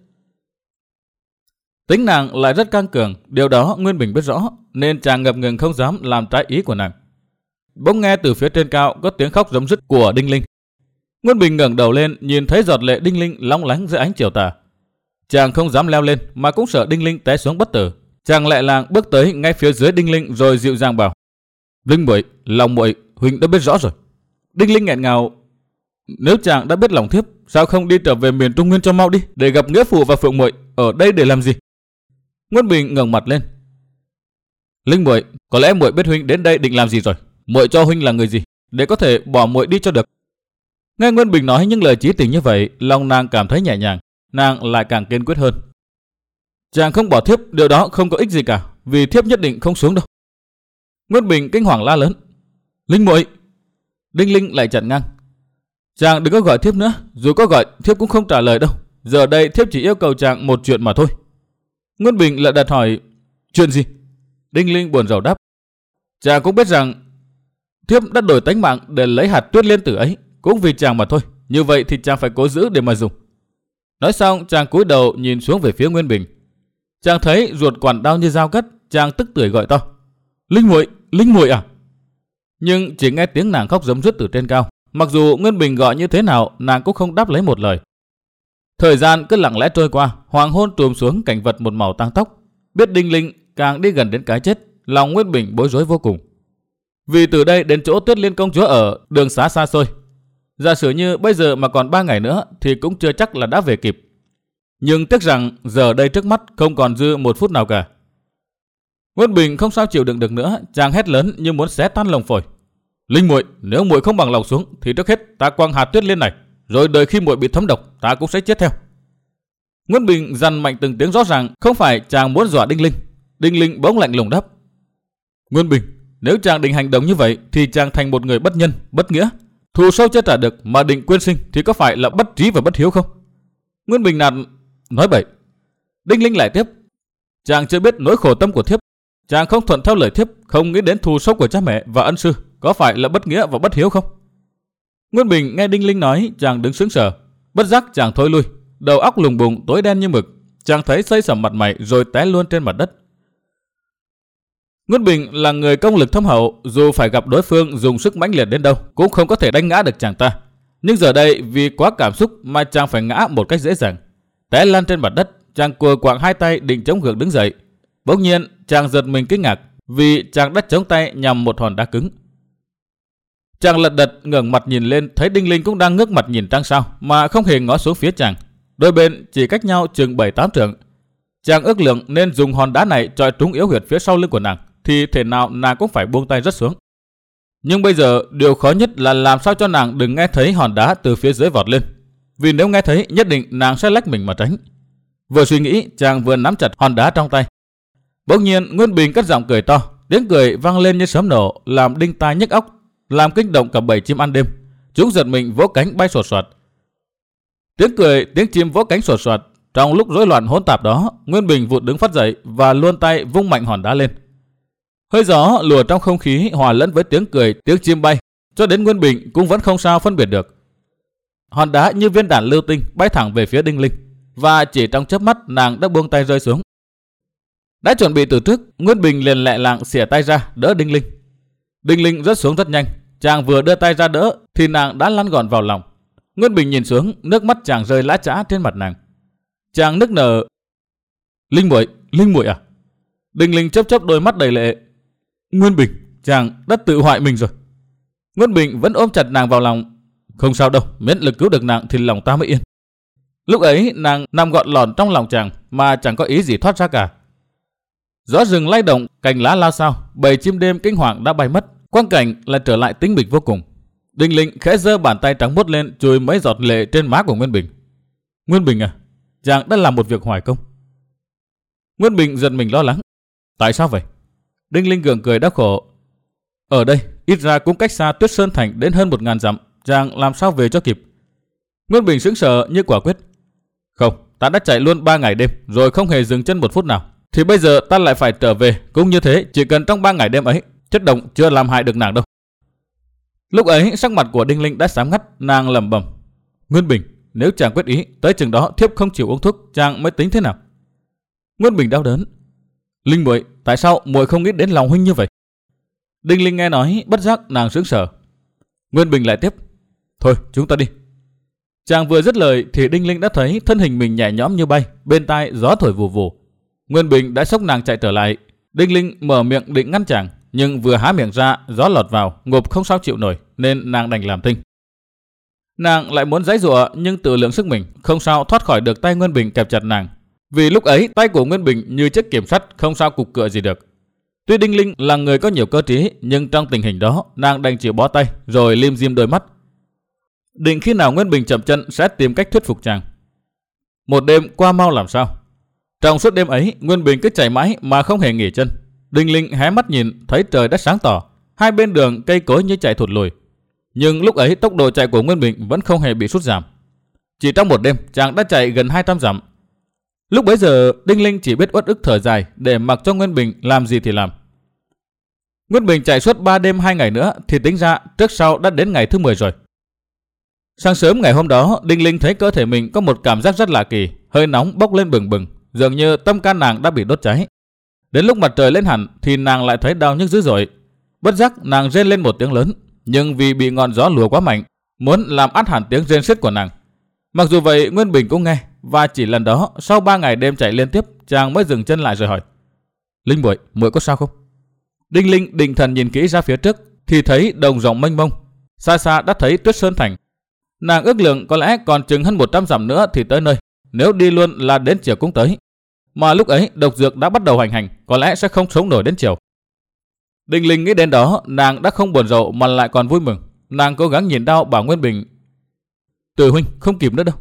Tính nàng lại rất căng cường, điều đó Nguyên Bình biết rõ, nên chàng ngập ngừng không dám làm trái ý của nàng. Bỗng nghe từ phía trên cao có tiếng khóc rống rứt của Đinh Linh. Nguyên Bình ngẩng đầu lên, nhìn thấy giọt lệ Đinh Linh long lánh dưới ánh chiều tà. Chàng không dám leo lên mà cũng sợ Đinh Linh té xuống bất tử. Chàng lẹ làng bước tới ngay phía dưới Đinh Linh rồi dịu dàng bảo: "Linh muội, lòng muội huynh đã biết rõ rồi." Đinh Linh nghẹn ngào: "Nếu chàng đã biết lòng thiếp, sao không đi trở về miền Trung Nguyên cho mau đi, để gặp nghĩa phụ và phượng muội, ở đây để làm gì?" Nguyên Bình ngẩng mặt lên: "Linh muội, có lẽ muội biết huynh đến đây định làm gì rồi. Muội cho huynh là người gì để có thể bỏ muội đi cho được." Nghe Nguyên Bình nói những lời chí tình như vậy, lòng nàng cảm thấy nhẹ nhàng, nàng lại càng kiên quyết hơn. "Chàng không bỏ thiếp, điều đó không có ích gì cả, vì thiếp nhất định không xuống đâu." Nguyên Bình kinh hoàng la lớn: "Linh muội!" Đinh Linh lại chặn ngang: "Chàng đừng có gọi thiếp nữa, dù có gọi thiếp cũng không trả lời đâu. Giờ đây thiếp chỉ yêu cầu chàng một chuyện mà thôi." Nguyên Bình lại đặt hỏi: "Chuyện gì?" Đinh Linh buồn rầu đáp: "Chàng cũng biết rằng thiếp đã đổi tánh mạng để lấy hạt Tuyết Liên tử ấy, cũng vì chàng mà thôi. Như vậy thì chàng phải cố giữ để mà dùng." Nói xong chàng cúi đầu nhìn xuống về phía Nguyên Bình. Chàng thấy ruột quản đau như dao cắt. Chàng tức tưởi gọi to: "Linh muội, Linh muội à!" Nhưng chỉ nghe tiếng nàng khóc rống rứt từ trên cao. Mặc dù Nguyên Bình gọi như thế nào, nàng cũng không đáp lấy một lời. Thời gian cứ lặng lẽ trôi qua, hoàng hôn trùm xuống cảnh vật một màu tang tóc. Biết Đinh Linh càng đi gần đến cái chết, lòng Nguyên Bình bối rối vô cùng. Vì từ đây đến chỗ Tuyết Liên công chúa ở, đường xá xa xôi. Giả sử như bây giờ mà còn ba ngày nữa thì cũng chưa chắc là đã về kịp. Nhưng tiếc rằng giờ đây trước mắt không còn dư một phút nào cả. Nguyên Bình không sao chịu đựng được nữa, chàng hét lớn như muốn xé tan lồng phổi: "Linh muội, nếu muội không bằng lòng xuống thì trước hết ta quăng hạt Tuyết Liên này, rồi đợi khi muội bị thấm độc, ta cũng sẽ chết theo." Nguyên Bình dằn mạnh từng tiếng rõ ràng, không phải chàng muốn dọa Đinh Linh. Đinh Linh bỗng lạnh lùng đáp: "Nguyên Bình, nếu chàng định hành động như vậy thì chàng thành một người bất nhân, bất nghĩa. Thù sâu chưa trả được mà định quên sinh thì có phải là bất trí và bất hiếu không?" Nguyên Bình nạt: "Nói bậy." Đinh Linh lại tiếp: "Chàng chưa biết nỗi khổ tâm của thiếp. Chàng không thuận theo lời thiếp, không nghĩ đến thù sâu của cha mẹ và ân sư, có phải là bất nghĩa và bất hiếu không?" Nguyên Bình nghe Đinh Linh nói, chàng đứng sững sờ, bất giác chàng thôi lui, đầu óc lùng bùng tối đen như mực. Chàng thấy xây sẩm mặt mày rồi té luôn trên mặt đất. Nguyên Bình là người công lực thâm hậu, dù phải gặp đối phương dùng sức mãnh liệt đến đâu cũng không có thể đánh ngã được chàng ta. Nhưng giờ đây vì quá cảm xúc mà chàng phải ngã một cách dễ dàng, té lăn trên mặt đất. Chàng cùa quạng hai tay định chống ngược đứng dậy. Bỗng nhiên chàng giật mình kinh ngạc vì chàng đã chống tay nhằm một hòn đá cứng. Chàng lật đật ngẩng mặt nhìn lên, thấy Đinh Linh cũng đang ngước mặt nhìn trăng sao mà không hề ngó xuống phía chàng. Đôi bên chỉ cách nhau chừng bảy tám trượng. Chàng ước lượng nên dùng hòn đá này chọi trúng yếu huyệt phía sau lưng của nàng, thì thể nào nàng cũng phải buông tay rớt xuống. Nhưng bây giờ điều khó nhất là làm sao cho nàng đừng nghe thấy hòn đá từ phía dưới vọt lên, vì nếu nghe thấy nhất định nàng sẽ lách mình mà tránh. Vừa suy nghĩ, chàng vừa nắm chặt hòn đá trong tay. Bỗng nhiên Nguyên Bình cất giọng cười to, tiếng cười vang lên như sấm nổ, làm đinh tai nhức óc, làm kinh động cả bầy chim ăn đêm. Chúng giật mình vỗ cánh bay sột soạt. Tiếng cười, tiếng chim vỗ cánh sột soạt Trong lúc rối loạn hỗn tạp đó, Nguyên Bình vụt đứng phát dậy và luồn tay vung mạnh hòn đá lên. Hơi gió lùa trong không khí hòa lẫn với tiếng cười, tiếng chim bay, cho đến Nguyên Bình cũng vẫn không sao phân biệt được. Hòn đá như viên đạn lưu tinh bay thẳng về phía Đinh Linh, và chỉ trong chớp mắt nàng đã buông tay rơi xuống. Đã chuẩn bị từ trước, Nguyên Bình liền lẹ làng xỉa tay ra đỡ Đinh Linh. Đinh Linh rớt xuống rất nhanh, chàng vừa đưa tay ra đỡ thì nàng đã lăn gọn vào lòng. Nguyên Bình nhìn xuống, nước mắt chàng rơi lã chã trên mặt nàng. Chàng nức nở: "Linh muội, Linh muội à?" Đinh Linh chớp chớp đôi mắt đầy lệ: "Nguyên Bình, chàng đã tự hoại mình rồi." Nguyên Bình vẫn ôm chặt nàng vào lòng: "Không sao đâu, miễn lực cứu được nàng thì lòng ta mới yên." Lúc ấy nàng nằm gọn lỏn trong lòng chàng mà chẳng có ý gì thoát ra cả. Gió rừng lay động, cành lá lao xao, bầy chim đêm kinh hoàng đã bay mất, quang cảnh lại trở lại tĩnh mịch vô cùng. Đinh Linh khẽ giơ bàn tay trắng muốt lên chùi mấy giọt lệ trên má của Nguyên Bình. "Nguyên Bình à, chàng đã làm một việc hoài công." Nguyên Bình giật mình lo lắng: "Tại sao vậy?" Đinh Linh gượng cười đáp khổ: "Ở đây ít ra cũng cách xa Tuyết Sơn Thành đến hơn một ngàn dặm, chàng làm sao về cho kịp?" Nguyên Bình sững sờ như quả quyết: "Không, ta đã chạy luôn ba ngày đêm rồi không hề dừng chân một phút nào, thì bây giờ ta lại phải trở về cũng như thế, chỉ cần trong ba ngày đêm ấy, chất độc chưa làm hại được nàng đâu." Lúc ấy sắc mặt của Đinh Linh đã xám ngắt, nàng lẩm bẩm: "Nguyên Bình, nếu chàng quyết ý, tới chừng đó thiếp không chịu uống thuốc, chàng mới tính thế nào?" Nguyên Bình đau đớn: "Linh muội, tại sao muội không nghĩ đến lòng huynh như vậy?" Đinh Linh nghe nói, bất giác nàng sững sờ. Nguyên Bình lại tiếp: "Thôi, chúng ta đi." Chàng vừa dứt lời thì Đinh Linh đã thấy thân hình mình nhẹ nhõm như bay, bên tai gió thổi vù vù. Nguyên Bình đã xốc nàng chạy trở lại. Đinh Linh mở miệng định ngăn chàng, nhưng vừa há miệng ra, gió lọt vào, ngộp không sao chịu nổi, nên nàng đành làm thinh. Nàng lại muốn giãy giụa, nhưng tự lượng sức mình, không sao thoát khỏi được tay Nguyên Bình kẹp chặt nàng. Vì lúc ấy tay của Nguyên Bình như chiếc kiểm sắt, không sao cục cựa gì được. Tuy Đinh Linh là người có nhiều cơ trí, nhưng trong tình hình đó, nàng đành chịu bó tay, rồi lim dim đôi mắt. Định khi nào Nguyên Bình chậm chân sẽ tìm cách thuyết phục chàng. Một đêm qua mau làm sao. Trong suốt đêm ấy, Nguyên Bình cứ chạy mãi mà không hề nghỉ chân. Đinh Linh hé mắt nhìn, thấy trời đã sáng tỏ, hai bên đường cây cối như chạy thụt lùi. Nhưng lúc ấy tốc độ chạy của Nguyên Bình vẫn không hề bị sút giảm. Chỉ trong một đêm, chàng đã chạy gần hai trăm dặm. Lúc bấy giờ, Đinh Linh chỉ biết uất ức thở dài để mặc cho Nguyên Bình làm gì thì làm. Nguyên Bình chạy suốt ba đêm hai ngày nữa thì tính ra trước sau đã đến ngày thứ mười rồi. Sáng sớm ngày hôm đó, Đinh Linh thấy cơ thể mình có một cảm giác rất lạ kỳ, hơi nóng bốc lên bừng bừng, dường như tâm can nàng đã bị đốt cháy. Đến lúc mặt trời lên hẳn thì nàng lại thấy đau nhức dữ dội. Bất giác nàng rên lên một tiếng lớn, nhưng vì bị ngọn gió lùa quá mạnh, muốn làm át hẳn tiếng rên xiết của nàng. Mặc dù vậy, Nguyên Bình cũng nghe, và chỉ lần đó, sau ba ngày đêm chạy liên tiếp, chàng mới dừng chân lại rồi hỏi: "Linh muội, muội có sao không?" Đinh Linh định thần nhìn kỹ ra phía trước thì thấy đồng rộng mênh mông, xa xa đã thấy Tuyết Sơn Thành. Nàng ước lượng có lẽ còn chừng hơn một trăm dặm nữa thì tới nơi, nếu đi luôn là đến chiều cũng tới. Mà lúc ấy độc dược đã bắt đầu hành hành, có lẽ sẽ không sống nổi đến chiều. Đinh Linh nghĩ đến đó, nàng đã không buồn rầu mà lại còn vui mừng. Nàng cố gắng nhìn đau bảo Nguyên Bình: "Từ huynh không kịp nữa đâu."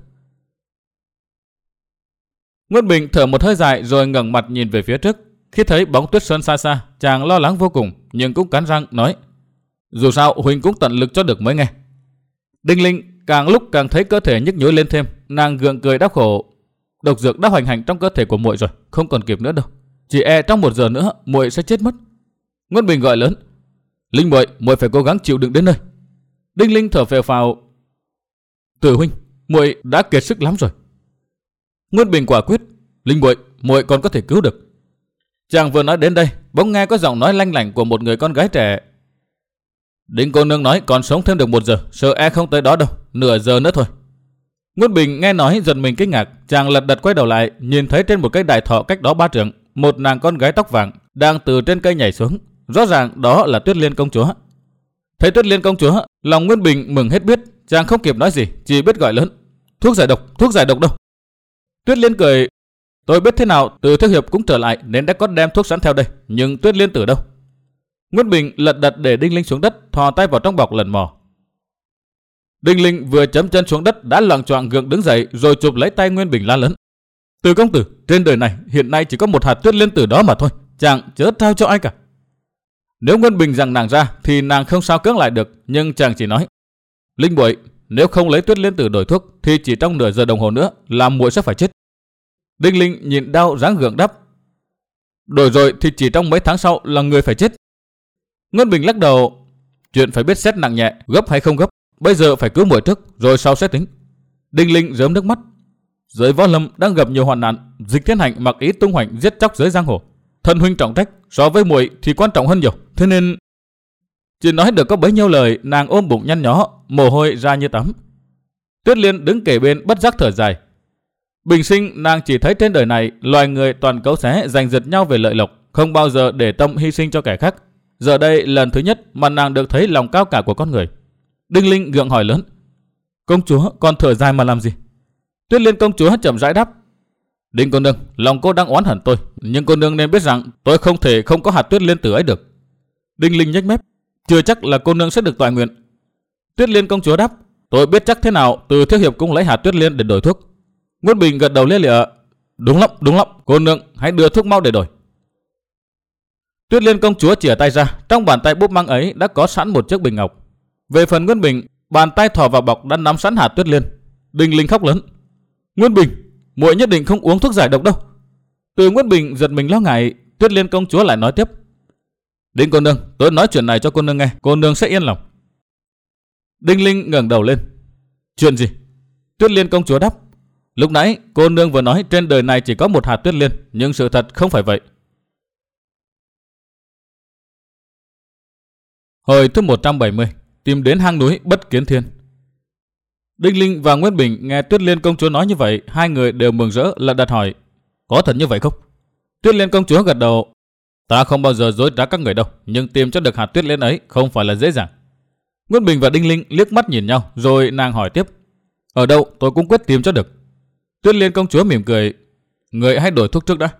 Nguyên Bình thở một hơi dài rồi ngẩng mặt nhìn về phía trước. Khi thấy bóng Tuyết Sơn xa xa, chàng lo lắng vô cùng, nhưng cũng cắn răng nói: "Dù sao huynh cũng tận lực cho được mới nghe." Đinh Linh càng lúc càng thấy cơ thể nhức nhối lên thêm, nàng gượng cười đáp khổ: "Độc dược đã hoành hành trong cơ thể của muội rồi, không còn kịp nữa đâu. Chỉ e trong một giờ nữa muội sẽ chết mất." Nguyên Bình gọi lớn: "Linh muội, muội phải cố gắng chịu đựng đến nơi." Đinh Linh thở phèo phào: "Từ huynh, muội đã kiệt sức lắm rồi." Nguyên Bình quả quyết: "Linh muội, muội còn có thể cứu được." Chàng vừa nói đến đây, bỗng nghe có giọng nói lanh lảnh của một người con gái trẻ: "Đinh cô nương nói còn sống thêm được một giờ, sợ e không tới đó đâu, nửa giờ nữa thôi." Nguyên Bình nghe nói giật mình kinh ngạc, chàng lật đật quay đầu lại, nhìn thấy trên một cây đại thọ cách đó ba trượng, một nàng con gái tóc vàng đang từ trên cây nhảy xuống, rõ ràng đó là Tuyết Liên công chúa. Thấy Tuyết Liên công chúa, lòng Nguyên Bình mừng hết biết, chàng không kịp nói gì, chỉ biết gọi lớn: "Thuốc giải độc, thuốc giải độc đâu?" Tuyết Liên cười: "Tôi biết thế nào, Từ thiếu hiệp cũng trở lại nên đã có đem thuốc sẵn theo đây, nhưng Tuyết Liên tử đâu?" Nguyên Bình lật đật để Đinh Linh xuống đất, thò tay vào trong bọc lần mò. Đinh Linh vừa chấm chân xuống đất đã loạng choạng gượng đứng dậy, rồi chụp lấy tay Nguyên Bình la lớn: "Từ công tử, trên đời này hiện nay chỉ có một hạt Tuyết Liên tử đó mà thôi, chàng chớ trao cho ai cả." Nếu Nguyên Bình rằng nàng ra thì nàng không sao cưỡng lại được, nhưng chàng chỉ nói: "Linh muội, nếu không lấy Tuyết Liên tử đổi thuốc thì chỉ trong nửa giờ đồng hồ nữa là muội sẽ phải chết." Đinh Linh nhìn đau ráng gượng đáp. Đổi rồi thì chỉ trong mấy tháng sau là người phải chết. Nguyên Bình lắc đầu. Chuyện phải biết xét nặng nhẹ, gấp hay không gấp. Bây giờ phải cứu muội trước, rồi sau sẽ tính. Đinh Linh rớm nước mắt. Giới võ lâm đang gặp nhiều hoạn nạn, Dịch Thiên Hạnh mặc ý tung hoành giết chóc giới giang hồ. Thân huynh trọng trách, so với muội thì quan trọng hơn nhiều. Thế nên chỉ nói được có bấy nhiêu lời, nàng ôm bụng nhăn nhó, mồ hôi ra như tắm. Tuyết Liên đứng kề bên bất giác thở dài. Bình sinh nàng chỉ thấy trên đời này loài người toàn cấu xé giành giật nhau về lợi lộc, không bao giờ để tâm hy sinh cho kẻ khác. Giờ đây lần thứ nhất mà nàng được thấy lòng cao cả của con người. Đinh Linh gượng hỏi lớn. Công chúa còn thở dài mà làm gì? Tuyết Liên công chúa chậm rãi đáp. Đinh cô nương, lòng cô đang oán hận tôi, nhưng cô nương nên biết rằng tôi không thể không có hạt Tuyết Liên tử ấy được. Đinh Linh nhếch mép. Chưa chắc là cô nương sẽ được toại nguyện. Tuyết Liên công chúa đáp. Tôi biết chắc thế nào từ Thiếu hiệp cũng lấy hạt Tuyết Liên để đổi thuốc. Nguyên Bình gật đầu lia lịa. Đúng lắm, đúng lắm, cô nương hãy đưa thuốc mau để đổi. Tuyết Liên công chúa chìa tay ra, trong bàn tay búp măng ấy đã có sẵn một chiếc bình ngọc. Về phần Nguyên Bình, bàn tay thò vào bọc đã nắm sẵn hạt Tuyết Liên. Đinh Linh khóc lớn. Nguyên Bình, muội nhất định không uống thuốc giải độc đâu. Từ Nguyên Bình giật mình lo ngại, Tuyết Liên công chúa lại nói tiếp. Đinh cô nương, tôi nói chuyện này cho cô nương nghe, cô nương sẽ yên lòng. Đinh Linh ngẩng đầu lên. Chuyện gì? Tuyết Liên công chúa đáp. Lúc nãy cô nương vừa nói trên đời này chỉ có một hạt Tuyết Liên, nhưng sự thật không phải vậy. Hồi thứ một trăm bảy mươi, tìm đến hang núi Bất Kiến Thiên. Đinh Linh và Nguyên Bình nghe Tuyết Liên công chúa nói như vậy, hai người đều mừng rỡ là đặt hỏi. Có thật như vậy không? Tuyết Liên công chúa gật đầu. Ta không bao giờ dối trá các người đâu, nhưng tìm cho được hạt Tuyết Liên ấy không phải là dễ dàng. Nguyên Bình và Đinh Linh liếc mắt nhìn nhau, rồi nàng hỏi tiếp. Ở đâu tôi cũng quyết tìm cho được. Tuyết Liên công chúa mỉm cười. Người hãy đổi thuốc trước đã.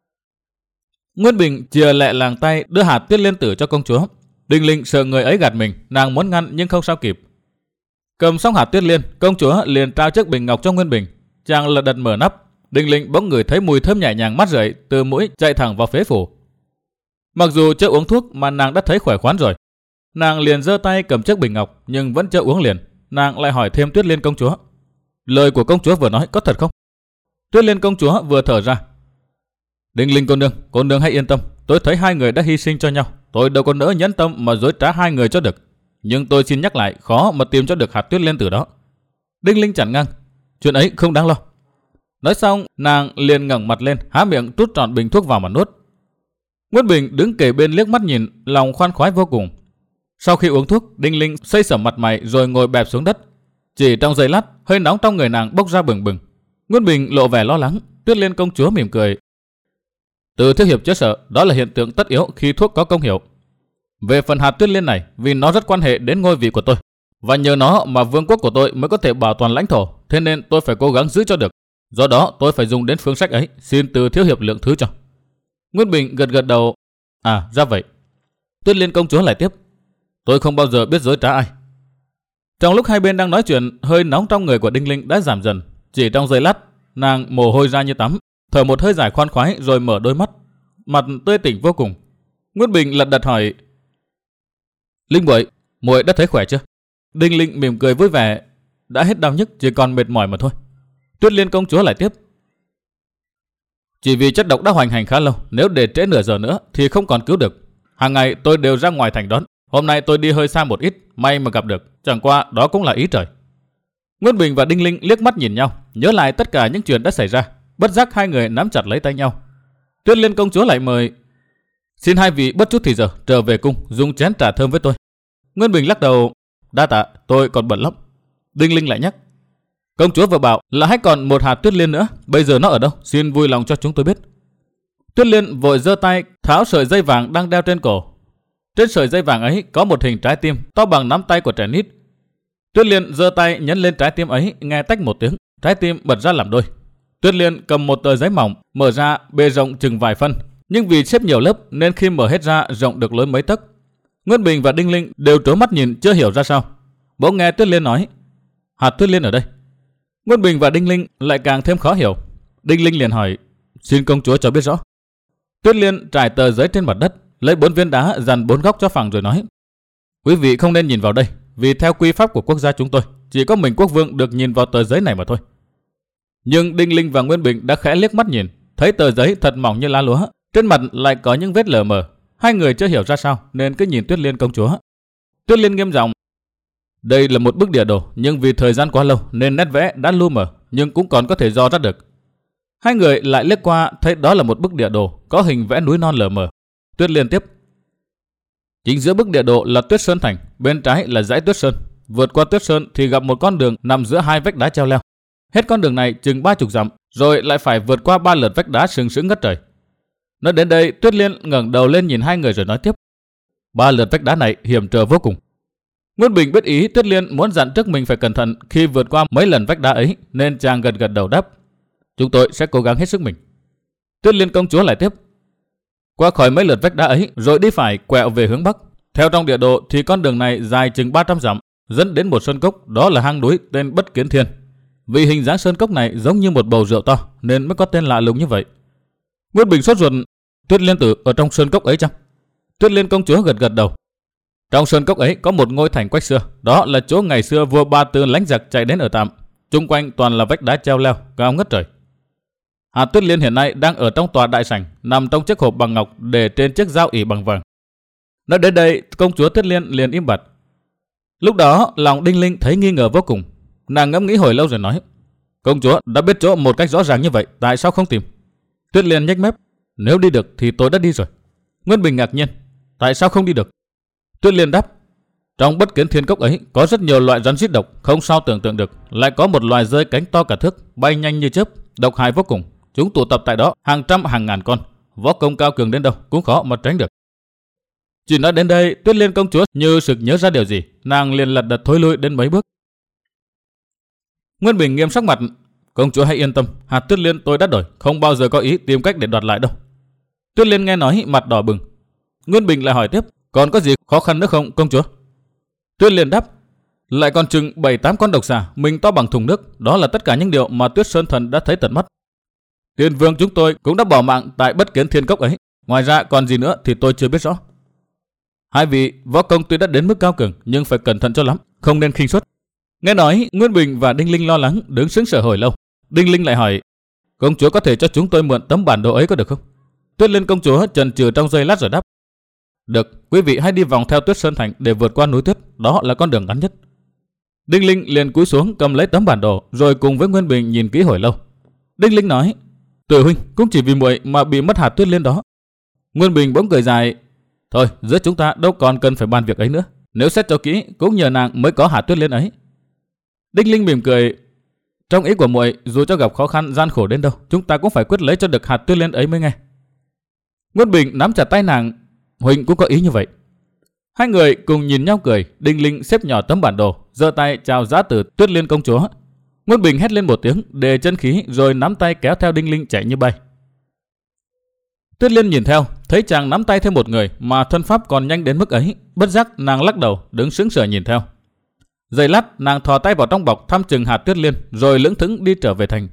Nguyên Bình chìa lẹ làng tay đưa hạt Tuyết Liên tử cho công chúa. Đinh Linh sợ người ấy gạt mình, nàng muốn ngăn nhưng không sao kịp. Cầm xong hạt Tuyết Liên, công chúa liền trao chiếc bình ngọc cho Nguyên Bình. Chàng lật đật mở nắp. Đinh Linh bỗng ngửi thấy mùi thơm nhẹ nhàng mát rượi từ mũi chạy thẳng vào phế phủ. Mặc dù chưa uống thuốc mà nàng đã thấy khỏe khoắn rồi. Nàng liền giơ tay cầm chiếc bình ngọc, nhưng vẫn chưa uống liền. Nàng lại hỏi thêm Tuyết Liên công chúa. Lời của công chúa vừa nói có thật không? Tuyết Liên công chúa vừa thở ra. Đinh Linh cô nương, cô nương hãy yên tâm. Tôi thấy hai người đã hy sinh cho nhau, tôi đâu có nỡ nhẫn tâm mà dối trá hai người cho được. Nhưng tôi xin nhắc lại, khó mà tìm cho được hạt Tuyết Liên tử đó. Đinh Linh chặn ngang. Chuyện ấy không đáng lo. Nói xong, nàng liền ngẩng mặt lên, há miệng trút trọn bình thuốc vào mà nuốt. Nguyên Bình đứng kề bên liếc mắt nhìn, lòng khoan khoái vô cùng. Sau khi uống thuốc, Đinh Linh xây sẩm mặt mày rồi ngồi bẹp xuống đất. Chỉ trong giây lát, hơi nóng trong người nàng bốc ra bừng bừng. Nguyên Bình lộ vẻ lo lắng. Tuyết Liên công chúa mỉm cười. Từ Thiếu hiệp chớ sợ, đó là hiện tượng tất yếu khi thuốc có công hiệu. Về phần hạt Tuyết Liên này, vì nó rất quan hệ đến ngôi vị của tôi, và nhờ nó mà vương quốc của tôi mới có thể bảo toàn lãnh thổ, thế nên tôi phải cố gắng giữ cho được. Do đó tôi phải dùng đến phương sách ấy, xin từ Thiếu hiệp lượng thứ cho. Nguyên Bình gật gật đầu. À, ra vậy. Tuyết Liên công chúa lại tiếp. Tôi không bao giờ biết dối trá ai. Trong lúc hai bên đang nói chuyện, hơi nóng trong người của Đinh Linh đã giảm dần. Chỉ trong giây lát, nàng mồ hôi ra như tắm, thở một hơi dài khoan khoái rồi mở đôi mắt, mặt tươi tỉnh vô cùng. Nguyên Bình lật đật hỏi. Linh muội, muội đã thấy khỏe chưa? Đinh Linh mỉm cười vui vẻ. Đã hết đau nhức, chỉ còn mệt mỏi mà thôi. Tuyết Liên công chúa lại tiếp. Chỉ vì chất độc đã hoành hành khá lâu, nếu để trễ nửa giờ nữa thì không còn cứu được. Hàng ngày tôi đều ra ngoài thành đón. Hôm nay tôi đi hơi xa một ít, may mà gặp được. Chẳng qua đó cũng là ý trời. Nguyên Bình và Đinh Linh liếc mắt nhìn nhau, nhớ lại tất cả những chuyện đã xảy ra. Bất giác hai người nắm chặt lấy tay nhau. Tuyết Liên công chúa lại mời. Xin hai vị bất chút thì giờ trở về cung dùng chén trà thơm với tôi. Nguyên Bình lắc đầu. Đa tạ, tôi còn bận lắm. Đinh Linh lại nhắc. Công chúa vừa bảo là hãy còn một hạt Tuyết Liên nữa. Bây giờ nó ở đâu? Xin vui lòng cho chúng tôi biết. Tuyết Liên vội giơ tay tháo sợi dây vàng đang đeo trên cổ. Trên sợi dây vàng ấy có một hình trái tim to bằng nắm tay của trẻ nít. Tuyết Liên giơ tay nhấn lên trái tim ấy, nghe tách một tiếng, trái tim bật ra làm đôi. Tuyết Liên cầm một tờ giấy mỏng, mở ra bề rộng chừng vài phân, nhưng vì xếp nhiều lớp nên khi mở hết ra rộng được lối mấy tấc. Nguyên Bình và Đinh Linh đều trố mắt nhìn chưa hiểu ra sao. Bỗng nghe Tuyết Liên nói. Hạt Tuyết Liên ở đây. Nguyên Bình và Đinh Linh lại càng thêm khó hiểu. Đinh Linh liền hỏi. Xin công chúa cho biết rõ. Tuyết Liên trải tờ giấy trên mặt đất, lấy bốn viên đá dàn bốn góc cho phẳng rồi nói. Quý vị không nên nhìn vào đây, vì theo quy pháp của quốc gia chúng tôi, chỉ có mình quốc vương được nhìn vào tờ giấy này mà thôi. Nhưng Đinh Linh và Nguyên Bình đã khẽ liếc mắt nhìn, thấy tờ giấy thật mỏng như lá lúa, trên mặt lại có những vết lờ mờ. Hai người chưa hiểu ra sao nên cứ nhìn Tuyết Liên công chúa. Tuyết Liên nghiêm giọng: đây là một bức địa đồ, nhưng vì thời gian quá lâu nên nét vẽ đã lu mờ, nhưng cũng còn có thể dò ra được. Hai người lại liếc qua thấy đó là một bức địa đồ có hình vẽ núi non lờ mờ. Tuyết Liên tiếp: chính giữa bức địa đồ là Tuyết Sơn Thành, bên trái là dãy Tuyết Sơn. Vượt qua Tuyết Sơn thì gặp một con đường nằm giữa hai vách đá treo leo. Hết con đường này chừng ba chục dặm, rồi lại phải vượt qua ba lượt vách đá sừng sững ngất trời. Nói đến đây, Tuyết Liên ngẩng đầu lên nhìn hai người rồi nói tiếp: ba lượt vách đá này hiểm trở vô cùng. Nguyên Bình biết ý Tuyết Liên muốn dặn trước mình phải cẩn thận khi vượt qua mấy lần vách đá ấy, nên chàng gật gật đầu đáp: chúng tôi sẽ cố gắng hết sức mình. Tuyết Liên công chúa lại tiếp: qua khỏi mấy lượt vách đá ấy rồi đi phải quẹo về hướng bắc. Theo trong địa đồ thì con đường này dài chừng ba trăm dặm, dẫn đến một sơn cốc, đó là hang núi tên Bất Kiến Thiên. Vì hình dáng sơn cốc này giống như một bầu rượu to nên mới có tên lạ lùng như vậy. Nguyên Bình sốt ruột: Tuyết Liên tử ở trong sơn cốc ấy chăng? Tuyết Liên công chúa gật gật đầu: trong sơn cốc ấy có một ngôi thành quách xưa, đó là chỗ ngày xưa vua Ba Tư lãnh giặc chạy đến ở tạm. Chung quanh toàn là vách đá treo leo cao ngất trời. Hạt Tuyết Liên hiện nay đang ở trong tòa đại sảnh, nằm trong chiếc hộp bằng ngọc để trên chiếc dao ỷ bằng vàng. Nói đến đây, công chúa Tuyết Liên liền im bặt. Lúc đó lòng Đinh Linh thấy nghi ngờ vô cùng. Nàng ngẫm nghĩ hồi lâu rồi nói: công chúa đã biết chỗ một cách rõ ràng như vậy, tại sao không tìm? Tuyết Liên nhếch mép: nếu đi được thì tôi đã đi rồi. Nguyên Bình ngạc nhiên: tại sao không đi được? Tuyết Liên đáp: trong Bất Kiến Thiên cốc ấy có rất nhiều loại rắn rít độc, không sao tưởng tượng được. Lại có một loài rơi cánh to cả thước, bay nhanh như chớp, độc hại vô cùng. Chúng tụ tập tại đó hàng trăm hàng ngàn con, võ công cao cường đến đâu cũng khó mà tránh được. Chỉ nói đến đây, Tuyết Liên công chúa như sực nhớ ra điều gì, nàng liền lật đật thối lui đến mấy bước. Nguyên Bình nghiêm sắc mặt: công chúa hãy yên tâm, hạt Tuyết Liên tôi đã đổi, không bao giờ có ý tìm cách để đoạt lại đâu. Tuyết Liên nghe nói mặt đỏ bừng. Nguyên Bình lại hỏi tiếp: còn có gì khó khăn nữa không công chúa? Tuyết Liên đáp: lại còn chừng bảy tám con độc xà, mình to bằng thùng nước, đó là tất cả những điều mà Tuyết Sơn Thần đã thấy tận mắt. Tiên vương chúng tôi cũng đã bỏ mạng tại Bất Kiến Thiên cốc ấy, ngoài ra còn gì nữa thì tôi chưa biết rõ. Hai vị võ công tuy đã đến mức cao cường nhưng phải cẩn thận cho lắm, không nên khinh suất. Nghe nói, Nguyên Bình và Đinh Linh lo lắng đứng sững sờ hồi lâu. Đinh Linh lại hỏi: công chúa có thể cho chúng tôi mượn tấm bản đồ ấy có được không? Tuyết Liên công chúa chần chừ trong giây lát rồi đáp: được, quý vị hãy đi vòng theo Tuyết Sơn Thành để vượt qua núi tuyết, đó là con đường ngắn nhất. Đinh Linh liền cúi xuống cầm lấy tấm bản đồ rồi cùng với Nguyên Bình nhìn kỹ hồi lâu. Đinh Linh nói: Tử huynh cũng chỉ vì muội mà bị mất hạt Tuyết Liên đó. Nguyên Bình bỗng cười dài: thôi, giữa chúng ta đâu còn cần phải bàn việc ấy nữa. Nếu xét cho kỹ, cũng nhờ nàng mới có hạt Tuyết Liên ấy. Đinh Linh mỉm cười: trong ý của muội, dù cho gặp khó khăn gian khổ đến đâu, chúng ta cũng phải quyết lấy cho được hạt Tuyết Liên ấy mới nghe. Nguyên Bình nắm chặt tay nàng: huynh cũng có ý như vậy. Hai người cùng nhìn nhau cười. Đinh Linh xếp nhỏ tấm bản đồ, giơ tay chào giá từ Tuyết Liên công chúa. Nguyên Bình hét lên một tiếng, đề chân khí rồi nắm tay kéo theo Đinh Linh chạy như bay. Tuyết Liên nhìn theo, thấy chàng nắm tay thêm một người mà thân pháp còn nhanh đến mức ấy, bất giác nàng lắc đầu, đứng sững sờ nhìn theo. Giây lát, nàng thò tay vào trong bọc thăm chừng hạt Tuyết Liên, rồi lững thững đi trở về thành.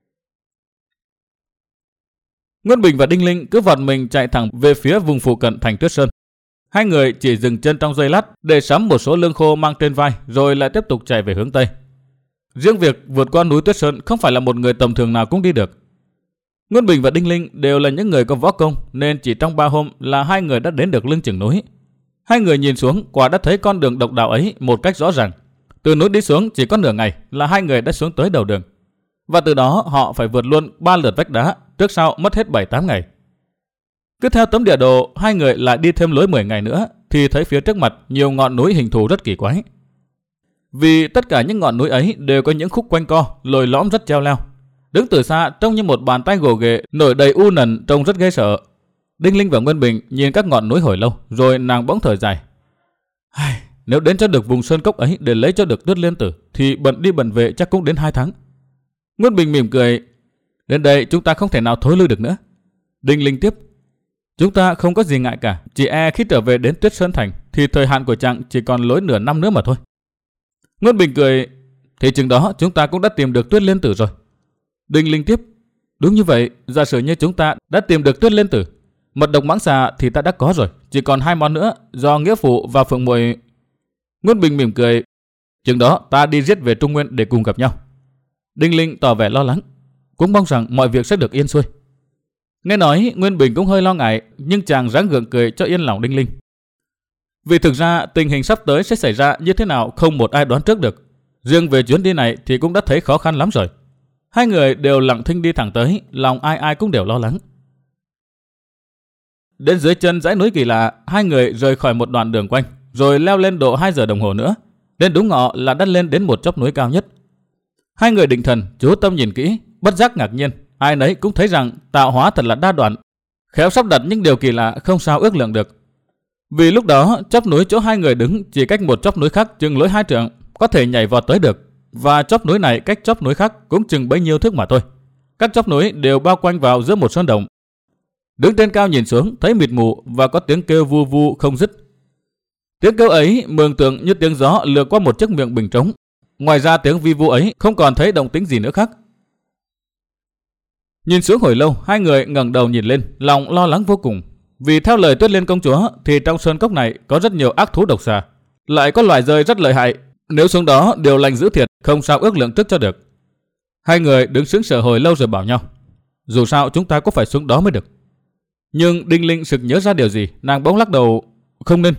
Nguyên Bình và Đinh Linh cứ vọt mình chạy thẳng về phía vùng phụ cận thành Tuyết Sơn. Hai người chỉ dừng chân trong giây lát để sắm một số lương khô mang trên vai, rồi lại tiếp tục chạy về hướng tây. Riêng việc vượt qua núi Tuyết Sơn không phải là một người tầm thường nào cũng đi được. Nguyên Bình và Đinh Linh đều là những người có võ công, nên chỉ trong ba hôm là hai người đã đến được lưng chừng núi. Hai người nhìn xuống, quả đã thấy con đường độc đạo ấy một cách rõ ràng. Từ núi đi xuống chỉ có nửa ngày là hai người đã xuống tới đầu đường, và từ đó họ phải vượt luôn ba lượt vách đá, trước sau mất hết bảy tám ngày. Cứ theo tấm địa đồ, hai người lại đi thêm lối mười ngày nữa thì thấy phía trước mặt nhiều ngọn núi hình thù rất kỳ quái. Vì tất cả những ngọn núi ấy đều có những khúc quanh co, lồi lõm rất treo leo. Đứng từ xa trông như một bàn tay gồ ghề nổi đầy u nần, trông rất ghê sợ. Đinh Linh và Nguyên Bình nhìn các ngọn núi hồi lâu, rồi nàng bỗng thở dài: nếu đến cho được vùng sơn cốc ấy để lấy cho được Tuyết Liên tử thì bận đi bận về chắc cũng đến hai tháng. Nguyên Bình mỉm cười: đến đây chúng ta không thể nào thối lui được nữa. Đinh Linh tiếp: chúng ta không có gì ngại cả, chỉ e khi trở về đến Tuyết Sơn Thành thì thời hạn của chàng chỉ còn lối nửa năm nữa mà thôi. Nguyên Bình cười: thì chừng đó chúng ta cũng đã tìm được Tuyết Liên tử rồi. Đinh Linh tiếp: đúng như vậy, giả sử như chúng ta đã tìm được Tuyết Liên tử, mật độc mãng xà thì ta đã có rồi, chỉ còn hai món nữa do nghĩa phụ và Phượng muội. Nguyên Bình mỉm cười: chừng đó ta đi giết về Trung Nguyên để cùng gặp nhau. Đinh Linh tỏ vẻ lo lắng: cũng mong rằng mọi việc sẽ được yên xuôi. Nghe nói, Nguyên Bình cũng hơi lo ngại, nhưng chàng ráng gượng cười cho yên lòng Đinh Linh. Vì thực ra tình hình sắp tới sẽ xảy ra như thế nào không một ai đoán trước được. Riêng về chuyến đi này thì cũng đã thấy khó khăn lắm rồi. Hai người đều lặng thinh đi thẳng tới, lòng ai ai cũng đều lo lắng. Đến dưới chân dãy núi kỳ lạ, hai người rời khỏi một đoạn đường quanh, rồi leo lên độ hai giờ đồng hồ nữa. Đến đúng ngọ là đã lên đến một chóp núi cao nhất. Hai người định thần, chú tâm nhìn kỹ, bất giác ngạc nhiên. Ai nấy cũng thấy rằng tạo hóa thật là đa đoạn, khéo sắp đặt những điều kỳ lạ không sao ước lượng được. Vì lúc đó chóp núi chỗ hai người đứng chỉ cách một chóp núi khác chừng lối hai trượng, có thể nhảy vọt tới được, và chóp núi này cách chóp núi khác cũng chừng bấy nhiêu thước mà thôi. Các chóp núi đều bao quanh vào giữa một sơn động. Đứng trên cao nhìn xuống thấy mịt mù và có tiếng kêu vu vu không dứt. Tiếng kêu ấy mường tượng như tiếng gió lướt qua một chiếc miệng bình trống. Ngoài ra tiếng vi vu ấy không còn thấy động tĩnh gì nữa khác. Nhìn xuống hồi lâu, hai người ngẩng đầu nhìn lên, lòng lo lắng vô cùng. Vì theo lời Tuyết Liên công chúa thì trong sơn cốc này có rất nhiều ác thú độc xà, lại có loài rơi rất lợi hại. Nếu xuống đó điều lành giữ thiệt, không sao ước lượng trước cho được. Hai người đứng sững sờ hồi lâu rồi bảo nhau, dù sao chúng ta cũng phải xuống đó mới được. Nhưng Đinh Linh sực nhớ ra điều gì, nàng bỗng lắc đầu, không nên.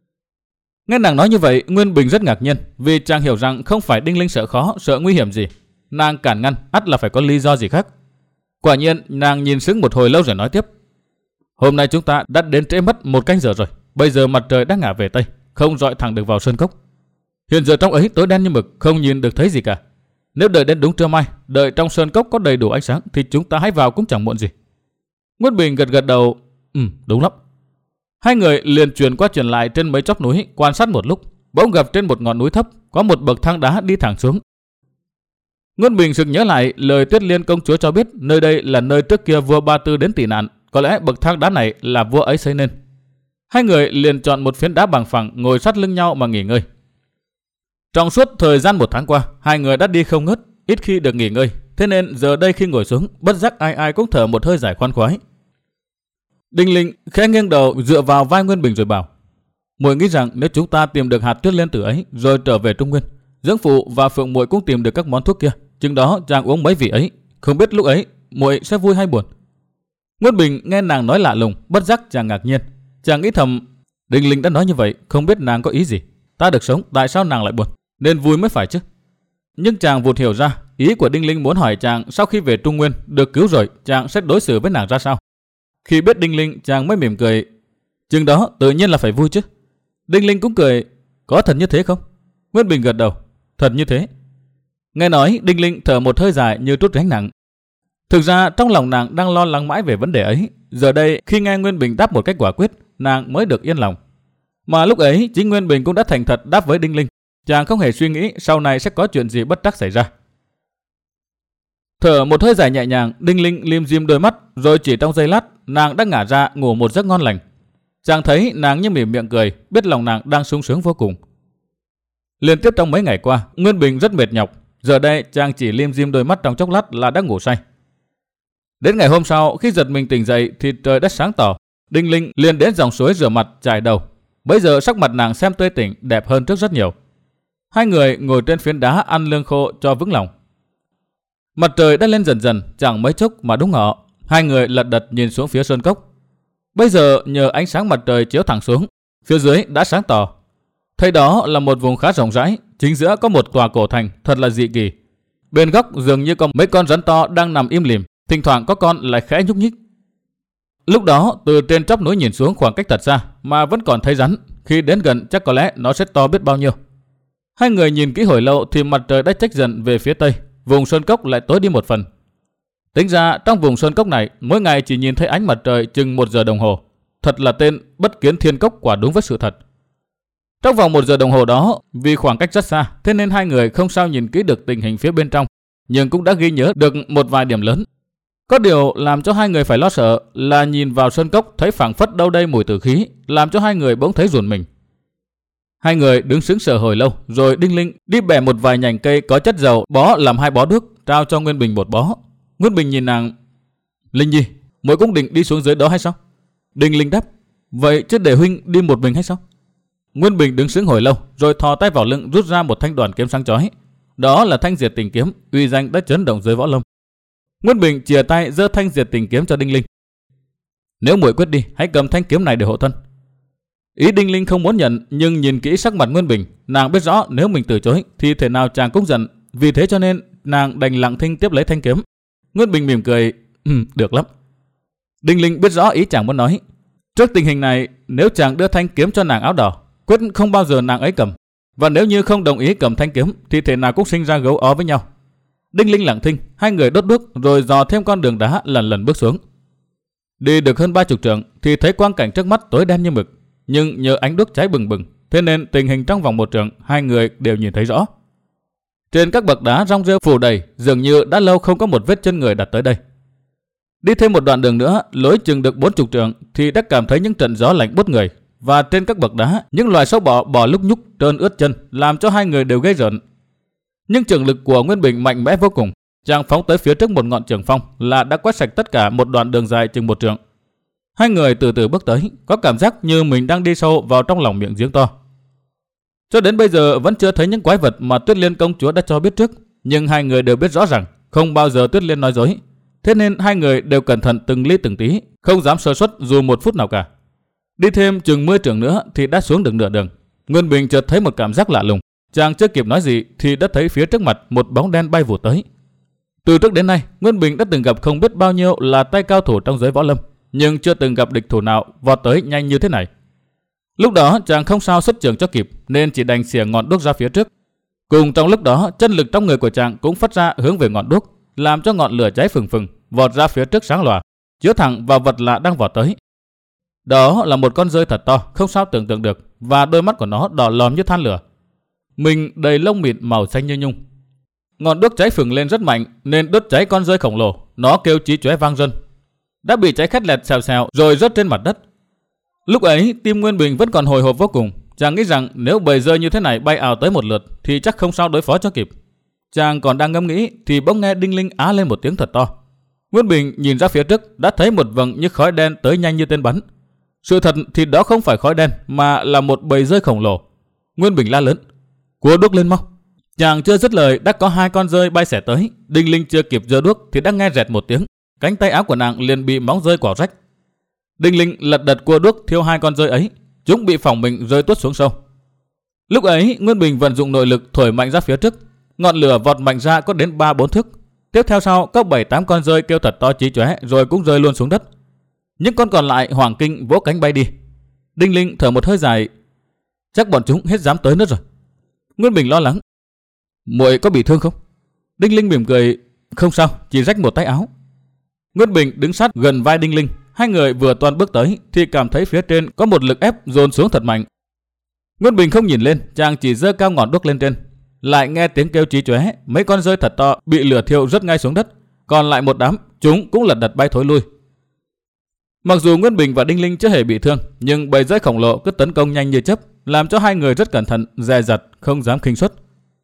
Nghe nàng nói như vậy, Nguyên Bình rất ngạc nhiên, vì chàng hiểu rằng không phải Đinh Linh sợ khó, sợ nguy hiểm gì. Nàng cản ngăn, ắt là phải có lý do gì khác. Quả nhiên, nàng nhìn sững một hồi lâu rồi nói tiếp, hôm nay chúng ta đã đến trễ mất một canh giờ rồi. Bây giờ mặt trời đã ngả về tây, không rọi thẳng được vào sơn cốc. Hiện giờ trong ấy tối đen như mực, không nhìn được thấy gì cả. Nếu đợi đến đúng trưa mai, đợi trong sơn cốc có đầy đủ ánh sáng, thì chúng ta hãy vào cũng chẳng muộn gì. Nguyên Bình gật gật đầu, ừ, đúng lắm. Hai người liền chuyển qua chuyển lại trên mấy chóp núi, quan sát một lúc, bỗng gặp trên một ngọn núi thấp có một bậc thang đá đi thẳng xuống. Nguyên Bình sực nhớ lại lời Tuyết Liên công chúa cho biết nơi đây là nơi trước kia vua Ba Tư đến tị nạn, có lẽ bậc thang đá này là vua ấy xây nên. Hai người liền chọn một phiến đá bằng phẳng ngồi sát lưng nhau mà nghỉ ngơi. Trong suốt thời gian một tháng qua, hai người đã đi không ngớt, ít khi được nghỉ ngơi, thế nên giờ đây khi ngồi xuống, bất giác ai ai cũng thở một hơi giải khoan khoái. Đinh Linh khẽ nghiêng đầu dựa vào vai Nguyên Bình rồi bảo, muội nghĩ rằng nếu chúng ta tìm được hạt Tuyết Liên tử ấy rồi trở về Trung Nguyên, Dưỡng Phụ và Phượng muội cũng tìm được các món thuốc kia, chừng đó chàng uống mấy vị ấy, không biết lúc ấy muội sẽ vui hay buồn. Nguyên Bình nghe nàng nói lạ lùng, bất giác chàng ngạc nhiên. Chàng nghĩ thầm, Đinh Linh đã nói như vậy, không biết nàng có ý gì. Ta được sống, tại sao nàng lại buồn? Nên vui mới phải chứ. Nhưng chàng vụt hiểu ra, ý của Đinh Linh muốn hỏi chàng sau khi về Trung Nguyên được cứu rồi, chàng sẽ đối xử với nàng ra sao. Khi biết Đinh Linh, chàng mới mỉm cười, chừng đó tự nhiên là phải vui chứ. Đinh Linh cũng cười, có thật như thế không? Nguyên Bình gật đầu, thật như thế. Nghe nói, Đinh Linh thở một hơi dài như trút gánh nặng. Thực ra trong lòng nàng đang lo lắng mãi về vấn đề ấy. Giờ đây khi nghe Nguyên Bình đáp một cách quả quyết, nàng mới được yên lòng. Mà lúc ấy chính Nguyên Bình cũng đã thành thật đáp với Đinh Linh. Chàng không hề suy nghĩ sau này sẽ có chuyện gì bất trắc xảy ra. Thở một hơi dài nhẹ nhàng, Đinh Linh lim dim đôi mắt, rồi chỉ trong giây lát nàng đã ngả ra ngủ một giấc ngon lành. Chàng thấy nàng như mỉm miệng cười, biết lòng nàng đang sung sướng vô cùng. Liên tiếp trong mấy ngày qua, Nguyên Bình rất mệt nhọc. Giờ đây chàng chỉ lim dim đôi mắt trong chốc lát là đã ngủ say. Đến ngày hôm sau, khi giật mình tỉnh dậy thì trời đã sáng tỏ. Đinh Linh liền đến dòng suối rửa mặt chải đầu. Bây giờ sắc mặt nàng xem tươi tỉnh, đẹp hơn trước rất nhiều. Hai người ngồi trên phiến đá ăn lương khô cho vững lòng. Mặt trời đã lên dần dần, chẳng mấy chốc mà đúng ngọ. Hai người lật đật nhìn xuống phía sơn cốc. Bây giờ nhờ ánh sáng mặt trời chiếu thẳng xuống, phía dưới đã sáng tỏ. Thấy đó là một vùng khá rộng rãi, chính giữa có một tòa cổ thành thật là dị kỳ. Bên góc dường như có mấy con rắn to đang nằm im lìm, thỉnh thoảng có con lại khẽ nhúc nhích. Lúc đó từ trên chóp núi nhìn xuống khoảng cách thật xa mà vẫn còn thấy rắn, khi đến gần chắc có lẽ nó sẽ to biết bao nhiêu. Hai người nhìn kỹ hồi lâu thì mặt trời đã chếch dần về phía tây, vùng sơn cốc lại tối đi một phần. Tính ra trong vùng sơn cốc này mỗi ngày chỉ nhìn thấy ánh mặt trời chừng một giờ đồng hồ. Thật là tên bất kiến thiên cốc, quả đúng với sự thật. Trong vòng một giờ đồng hồ đó, vì khoảng cách rất xa, thế nên hai người không sao nhìn kỹ được tình hình phía bên trong, nhưng cũng đã ghi nhớ được một vài điểm lớn. Có điều làm cho hai người phải lo sợ là nhìn vào sơn cốc thấy phảng phất đâu đây mùi tử khí, làm cho hai người bỗng thấy run mình. Hai người đứng sững sờ hồi lâu, rồi Đinh Linh đi bẻ một vài nhành cây có chất dầu bó làm hai bó nước, trao cho Nguyên Bình một bó. Nguyên Bình nhìn nàng, Linh Nhi, muội cũng định đi xuống dưới đó hay sao? Đinh Linh đáp, vậy chứ để huynh đi một mình hay sao? Nguyên Bình đứng sững hồi lâu, rồi thò tay vào lưng rút ra một thanh đoàn kiếm sáng chói. Đó là thanh diệt tình kiếm, uy danh đã chấn động giới võ lâm. Nguyên Bình chìa tay giơ thanh diệt tình kiếm cho Đinh Linh. Nếu muội quyết đi, hãy cầm thanh kiếm này để hộ thân. Ý Đinh Linh không muốn nhận, nhưng nhìn kỹ sắc mặt Nguyên Bình, nàng biết rõ nếu mình từ chối thì thể nào chàng cũng giận, vì thế cho nên nàng đành lặng thinh tiếp lấy thanh kiếm. Nguyên Bình mỉm cười, ừ, được lắm. Đinh Linh biết rõ ý chàng muốn nói. Trước tình hình này, nếu chàng đưa thanh kiếm cho nàng áo đỏ, quyết không bao giờ nàng ấy cầm, và nếu như không đồng ý cầm thanh kiếm thì thể nào cũng sinh ra gấu ó với nhau. Đinh Linh lặng thinh, hai người đốt đuốc rồi dò thêm con đường đá lần lần bước xuống. Đi được hơn ba chục trượng thì thấy quang cảnh trước mắt tối đen như mực, nhưng nhờ ánh đuốc cháy bừng bừng, thế nên tình hình trong vòng một trượng hai người đều nhìn thấy rõ. Trên các bậc đá rong rêu phủ đầy, dường như đã lâu không có một vết chân người đặt tới đây. Đi thêm một đoạn đường nữa, lối chừng được bốn chục trượng thì đã cảm thấy những trận gió lạnh buốt người, và trên các bậc đá những loài sâu bọ bò lúc nhúc trơn ướt chân, làm cho hai người đều ghê rợn. Nhưng trường lực của Nguyên Bình mạnh mẽ vô cùng, chàng phóng tới phía trước một ngọn trường phong là đã quét sạch tất cả một đoạn đường dài chừng một trượng. Hai người từ từ bước tới, có cảm giác như mình đang đi sâu vào trong lòng miệng giếng to. Cho đến bây giờ vẫn chưa thấy những quái vật mà Tuyết Liên công chúa đã cho biết trước, nhưng hai người đều biết rõ rằng không bao giờ Tuyết Liên nói dối, thế nên hai người đều cẩn thận từng ly từng tí, không dám sơ suất dù một phút nào cả. Đi thêm chừng mười trượng nữa thì đã xuống được nửa đường. Nguyên Bình chợt thấy một cảm giác lạ lùng, chàng chưa kịp nói gì thì đã thấy phía trước mặt một bóng đen bay vụt tới. Từ trước đến nay, Nguyên Bình đã từng gặp không biết bao nhiêu là tay cao thủ trong giới võ lâm, nhưng chưa từng gặp địch thủ nào vọt tới nhanh như thế này. Lúc đó chàng không sao xuất trường cho kịp, nên chỉ đành xỉa ngọn đuốc ra phía trước. Cùng trong lúc đó, chân lực trong người của chàng cũng phát ra hướng về ngọn đuốc, làm cho ngọn lửa cháy phừng phừng, vọt ra phía trước sáng lòa, chiếu thẳng vào vật lạ đang vọt tới. Đó là một con dơi thật to, không sao tưởng tượng được, và đôi mắt của nó đỏ lòm như than lửa, mình đầy lông mịn màu xanh như nhung. Ngọn đuốc cháy phừng lên rất mạnh nên đốt cháy con dơi khổng lồ, nó kêu chí chóe vang rân, đã bị cháy khét lẹt xèo xèo rồi rớt trên mặt đất. Lúc ấy tim Nguyên Bình vẫn còn hồi hộp vô cùng, chàng nghĩ rằng nếu bầy dơi như thế này bay ào tới một lượt thì chắc không sao đối phó cho kịp. Chàng còn đang ngẫm nghĩ thì bỗng nghe Đinh Linh á lên một tiếng thật to. Nguyên Bình nhìn ra phía trước đã thấy một vầng như khói đen tới nhanh như tên bắn. Sự thật thì đó không phải khói đen mà là một bầy dơi khổng lồ. Nguyên Bình la lớn, cua đuốc lên mau. Chàng chưa dứt lời đã có hai con dơi bay xẻ tới. Đinh Linh chưa kịp giơ đuốc thì đã nghe rẹt một tiếng, cánh tay áo của nàng liền bị móng dơi quỏ rách. Đinh Linh lật đật cua đuốc thiêu hai con dơi ấy, chúng bị phỏng mình rơi tuốt xuống sâu. Lúc ấy Nguyên Bình vận dụng nội lực thổi mạnh ra phía trước, ngọn lửa vọt mạnh ra có đến ba bốn thước. Tiếp theo sau có bảy tám con dơi kêu thật to chí chóe rồi cũng rơi luôn xuống đất. Những con còn lại hoảng kinh vỗ cánh bay đi. Đinh Linh thở một hơi dài, chắc bọn chúng hết dám tới nữa rồi. Nguyên Bình lo lắng, muội có bị thương không? Đinh Linh mỉm cười, không sao, chỉ rách một tay áo. Nguyên Bình đứng sát gần vai Đinh Linh, hai người vừa toan bước tới thì cảm thấy phía trên có một lực ép dồn xuống thật mạnh. Nguyên Bình không nhìn lên, chàng chỉ giơ cao ngọn đuốc lên trên, lại nghe tiếng kêu chí chóe, mấy con dơi thật to bị lửa thiêu rớt ngay xuống đất, còn lại một đám, chúng cũng lật đật bay thối lui. Mặc dù Nguyên Bình và Đinh Linh chưa hề bị thương, nhưng bầy dơi khổng lồ cứ tấn công nhanh như chớp, làm cho hai người rất cẩn thận, dè dặt, không dám khinh suất.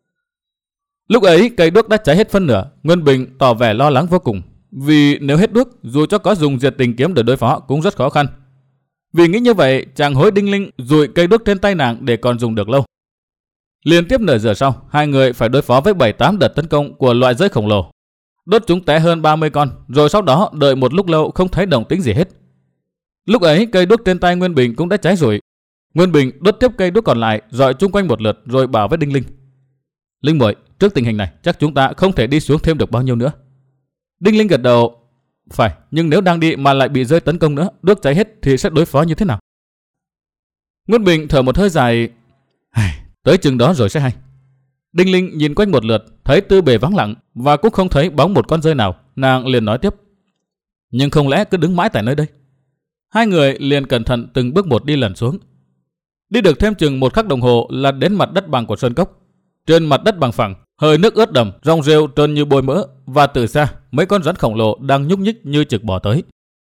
Lúc ấy cây đuốc đã cháy hết phân nửa, Nguyên Bình tỏ vẻ lo lắng vô cùng, vì nếu hết đuốc, dù cho có dùng diệt tình kiếm để đối phó cũng rất khó khăn. Vì nghĩ như vậy, chàng hối Đinh Linh dụi cây đuốc trên tay nàng để còn dùng được lâu. Liên tiếp nửa giờ sau, hai người phải đối phó với bảy tám đợt tấn công của loại dơi khổng lồ, đốt chúng té hơn ba mươi con, rồi sau đó đợi một lúc lâu không thấy động tĩnh gì hết. Lúc ấy cây đuốc trên tay Nguyên Bình cũng đã cháy rụi. Nguyên Bình đốt tiếp cây đuốc còn lại, dọi chung quanh một lượt rồi bảo với Đinh Linh, Linh muội, trước tình hình này chắc chúng ta không thể đi xuống thêm được bao nhiêu nữa. Đinh Linh gật đầu, phải, nhưng nếu đang đi mà lại bị rơi tấn công nữa, đuốc cháy hết thì sẽ đối phó như thế nào? Nguyên Bình thở một hơi dài, tới chừng đó rồi sẽ hay. Đinh Linh nhìn quanh một lượt, thấy tư bề vắng lặng và cũng không thấy bóng một con dơi nào, nàng liền nói tiếp, nhưng không lẽ cứ đứng mãi tại nơi đây? Hai người liền cẩn thận từng bước một đi lần xuống. Đi được thêm chừng một khắc đồng hồ là đến mặt đất bằng của sơn cốc. Trên mặt đất bằng phẳng, hơi nước ướt đầm, rong rêu trơn như bôi mỡ, và từ xa mấy con rắn khổng lồ đang nhúc nhích như trực bò tới.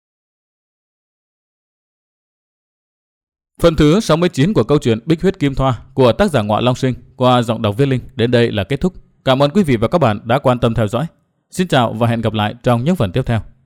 Phần thứ sáu mươi chín của câu chuyện Bích Huyết Kim Thoa của tác giả Ngọa Long Sinh qua giọng đọc Viết Linh đến đây là kết thúc. Cảm ơn quý vị và các bạn đã quan tâm theo dõi. Xin chào và hẹn gặp lại trong những phần tiếp theo.